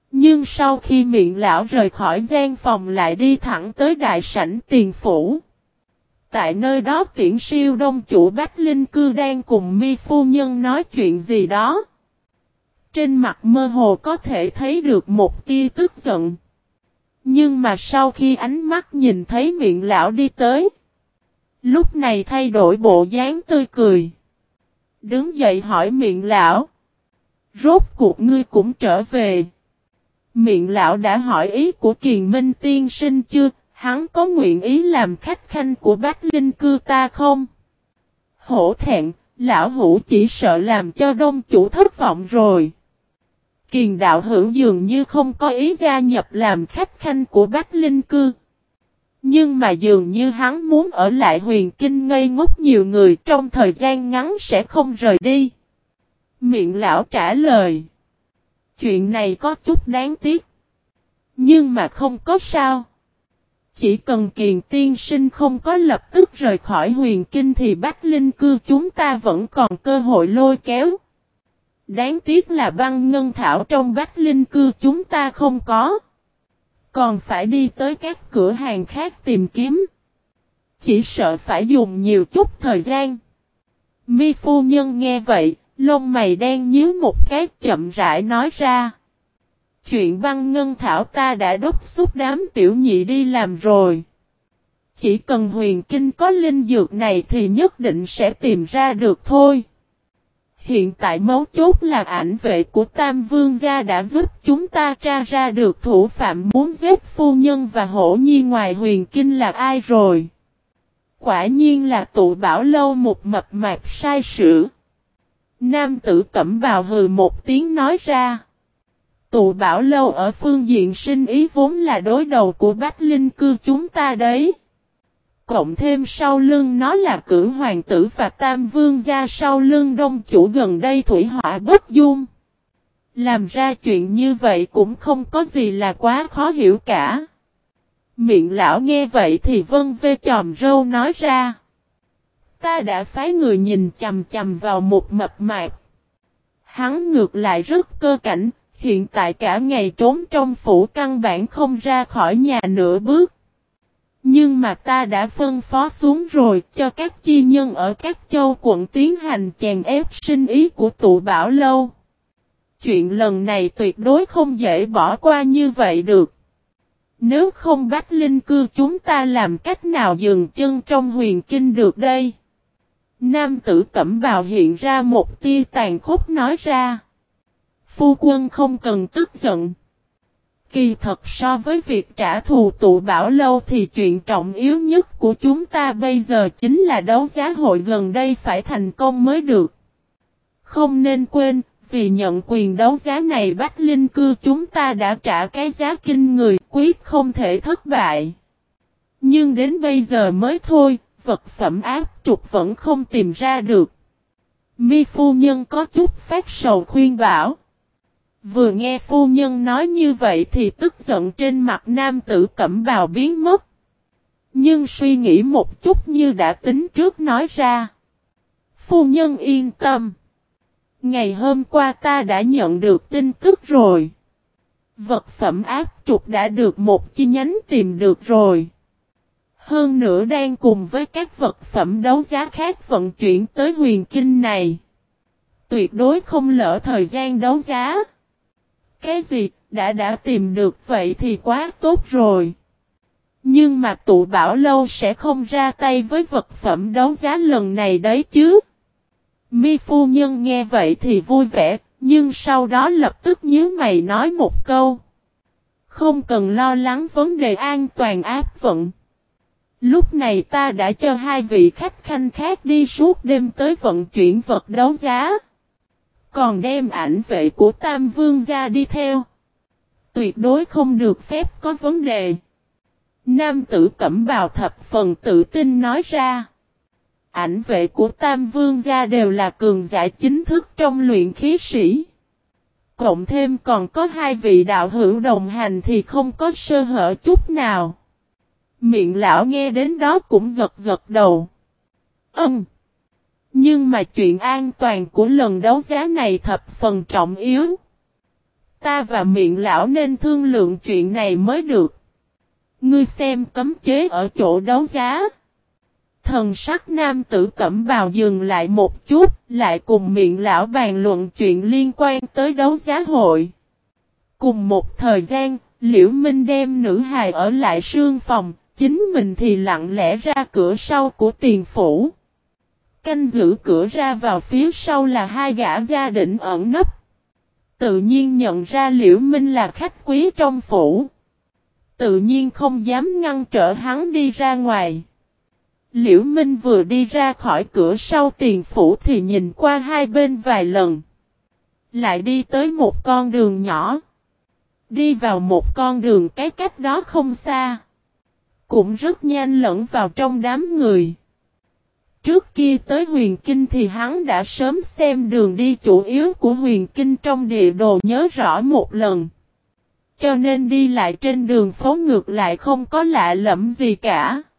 Nhưng sau khi miệng lão rời khỏi gian phòng lại đi thẳng tới đại sảnh tiền phủ. Tại nơi đó Tiễn Siêu Đông chủ Bách Linh Cư đang cùng Mi phu nhân nói chuyện gì đó. Trên mặt mơ hồ có thể thấy được một tia tức giận. Nhưng mà sau khi ánh mắt nhìn thấy miệng lão đi tới, lúc này thay đổi bộ dáng tươi cười. Đứng dậy hỏi miệng lão. Rốt cuộc ngươi cũng trở về. Miệng lão đã hỏi ý của Kiền Minh tiên sinh chưa, hắn có nguyện ý làm khách khanh của Bách Linh Cư ta không? Hổ thẹn, lão hữu chỉ sợ làm cho đông chủ thất vọng rồi. Kiền đạo hữu dường như không có ý gia nhập làm khách khanh của Bách Linh Cư. Nhưng mà dường như hắn muốn ở lại Huyền Kinh ngây ngốc nhiều người trong thời gian ngắn sẽ không rời đi. Miệng lão trả lời. Chuyện này có chút đáng tiếc. Nhưng mà không có sao. Chỉ cần Kiền tiên sinh không có lập tức rời khỏi Huyền Kinh thì Bách Linh Cư chúng ta vẫn còn cơ hội lôi kéo. Đáng tiếc là băng ngân thảo trong Bách Linh Cư chúng ta không có. Còn phải đi tới các cửa hàng khác tìm kiếm. Chỉ sợ phải dùng nhiều chút thời gian. Mi phu nhân nghe vậy, lông mày đen nhíu một cái chậm rãi nói ra. Chuyện băng ngân thảo ta đã đốc thúc đám tiểu nhị đi làm rồi. Chỉ cần Huyền Kinh có linh dược này thì nhất định sẽ tìm ra được thôi. Hiện tại mấu chốt là ảnh vệ của Tam Vương gia đã giúp chúng ta tra ra được thủ phạm muốn giết phu nhân và hổ nhi ngoài Huyền Kinh là ai rồi. Quả nhiên là tụ Bảo Lâu một mập mạp sai sử. Nam tử Cẩm Bào hừ một tiếng nói ra. Tụ Bảo Lâu ở phương diện sinh ý vốn là đối đầu của Bách Linh Cư chúng ta đấy. Cộng thêm sau lưng nó là Cử Hoàng tử và Tam Vương gia sau lưng đông chủ gần đây thủy hỏa bất dung. Làm ra chuyện như vậy cũng không có gì là quá khó hiểu cả. Miệng lão nghe vậy thì vân vê chòm râu nói ra. Ta đã phái người nhìn chằm chằm vào một mập mạp. Hắn ngược lại rất cơ cảnh, hiện tại cả ngày trốn trong phủ căn bản không ra khỏi nhà nửa bước. Nhưng mà ta đã phân phó xuống rồi cho các chi nhân ở các châu quận tiến hành chèn ép sinh ý của tụ Bảo Lâu. Chuyện lần này tuyệt đối không dễ bỏ qua như vậy được. Nếu không Bách Linh Cư chúng ta làm cách nào dừng chân trong Huyền Kinh được đây? Nam tử Cẩm Bào hiện ra một tia tàn khốc nói ra. Phu quân không cần tức giận. Kỳ thật so với việc trả thù tụ Bảo Lâu thì chuyện trọng yếu nhất của chúng ta bây giờ chính là đấu giá hội gần đây phải thành công mới được. Không nên quên, vì nhận quyền đấu giá này Bách Linh Cư chúng ta đã trả cái giá kinh người quyết không thể thất bại. Nhưng đến bây giờ mới thôi, vật phẩm áp trục vẫn không tìm ra được. Mi phu nhân có chút phát sầu khuyên bảo. Vừa nghe phu nhân nói như vậy thì tức giận trên mặt nam tử Cẩm Bào biến mất. Nhưng suy nghĩ một chút như đã tính trước nói ra. Phu nhân yên tâm. Ngày hôm qua ta đã nhận được tin tức rồi. Vật phẩm áp trục đã được một chi nhánh tìm được rồi. Hơn nữa đang cùng với các vật phẩm đấu giá khác vận chuyển tới Huyền Kinh này. Tuyệt đối không lỡ thời gian đấu giá. Cái gì, đã tìm được vậy thì quá tốt rồi. Nhưng mà tụ Bảo Lâu sẽ không ra tay với vật phẩm đấu giá lần này đấy chứ. Mi phu nhân nghe vậy thì vui vẻ, nhưng sau đó lập tức nhíu mày nói một câu. Không cần lo lắng vấn đề an toàn áp vận. Lúc này ta đã cho hai vị khách khanh khác đi suốt đêm tới vận chuyển vật đấu giá. Còn đem ảnh vệ của Tam Vương gia đi theo. Tuyệt đối không được phép có vấn đề. Nam tử Cẩm Bào thập phần tự tin nói ra. Ảnh vệ của Tam Vương gia đều là cường giả chính thức trong luyện khí sĩ. Cộng thêm còn có hai vị đạo hữu đồng hành thì không có sơ hở chút nào. Miệng lão nghe đến đó cũng gật gật đầu. Nhưng mà chuyện an toàn của lần đấu giá này thập phần trọng yếu. Ta và Miệng lão nên thương lượng chuyện này mới được. Ngươi xem cấm chế ở chỗ đấu giá. Thần sắc nam tử cẩm bào dừng lại một chút, lại cùng Miệng lão bàn luận chuyện liên quan tới đấu giá hội. Cùng một thời gian, Liễu Minh đem nữ hài ở lại sương phòng, chính mình thì lặng lẽ ra cửa sau của tiền phủ. Canh giữ cửa ra vào phía sau là hai gã gia đình ẩn nấp. Tự nhiên nhận ra Liễu Minh là khách quý trong phủ. Tự nhiên không dám ngăn trở hắn đi ra ngoài. Liễu Minh vừa đi ra khỏi cửa sau tiền phủ thì nhìn qua hai bên vài lần. Lại đi tới một con đường nhỏ. Đi vào một con đường cái cách đó không xa. Cũng rất nhanh lẫn vào trong đám người. Trước kia tới Huyền Kinh thì hắn đã sớm xem đường đi chủ yếu của Huyền Kinh trong địa đồ nhớ rõ một lần. Cho nên đi lại trên đường phố ngược lại không có lạ lẫm gì cả.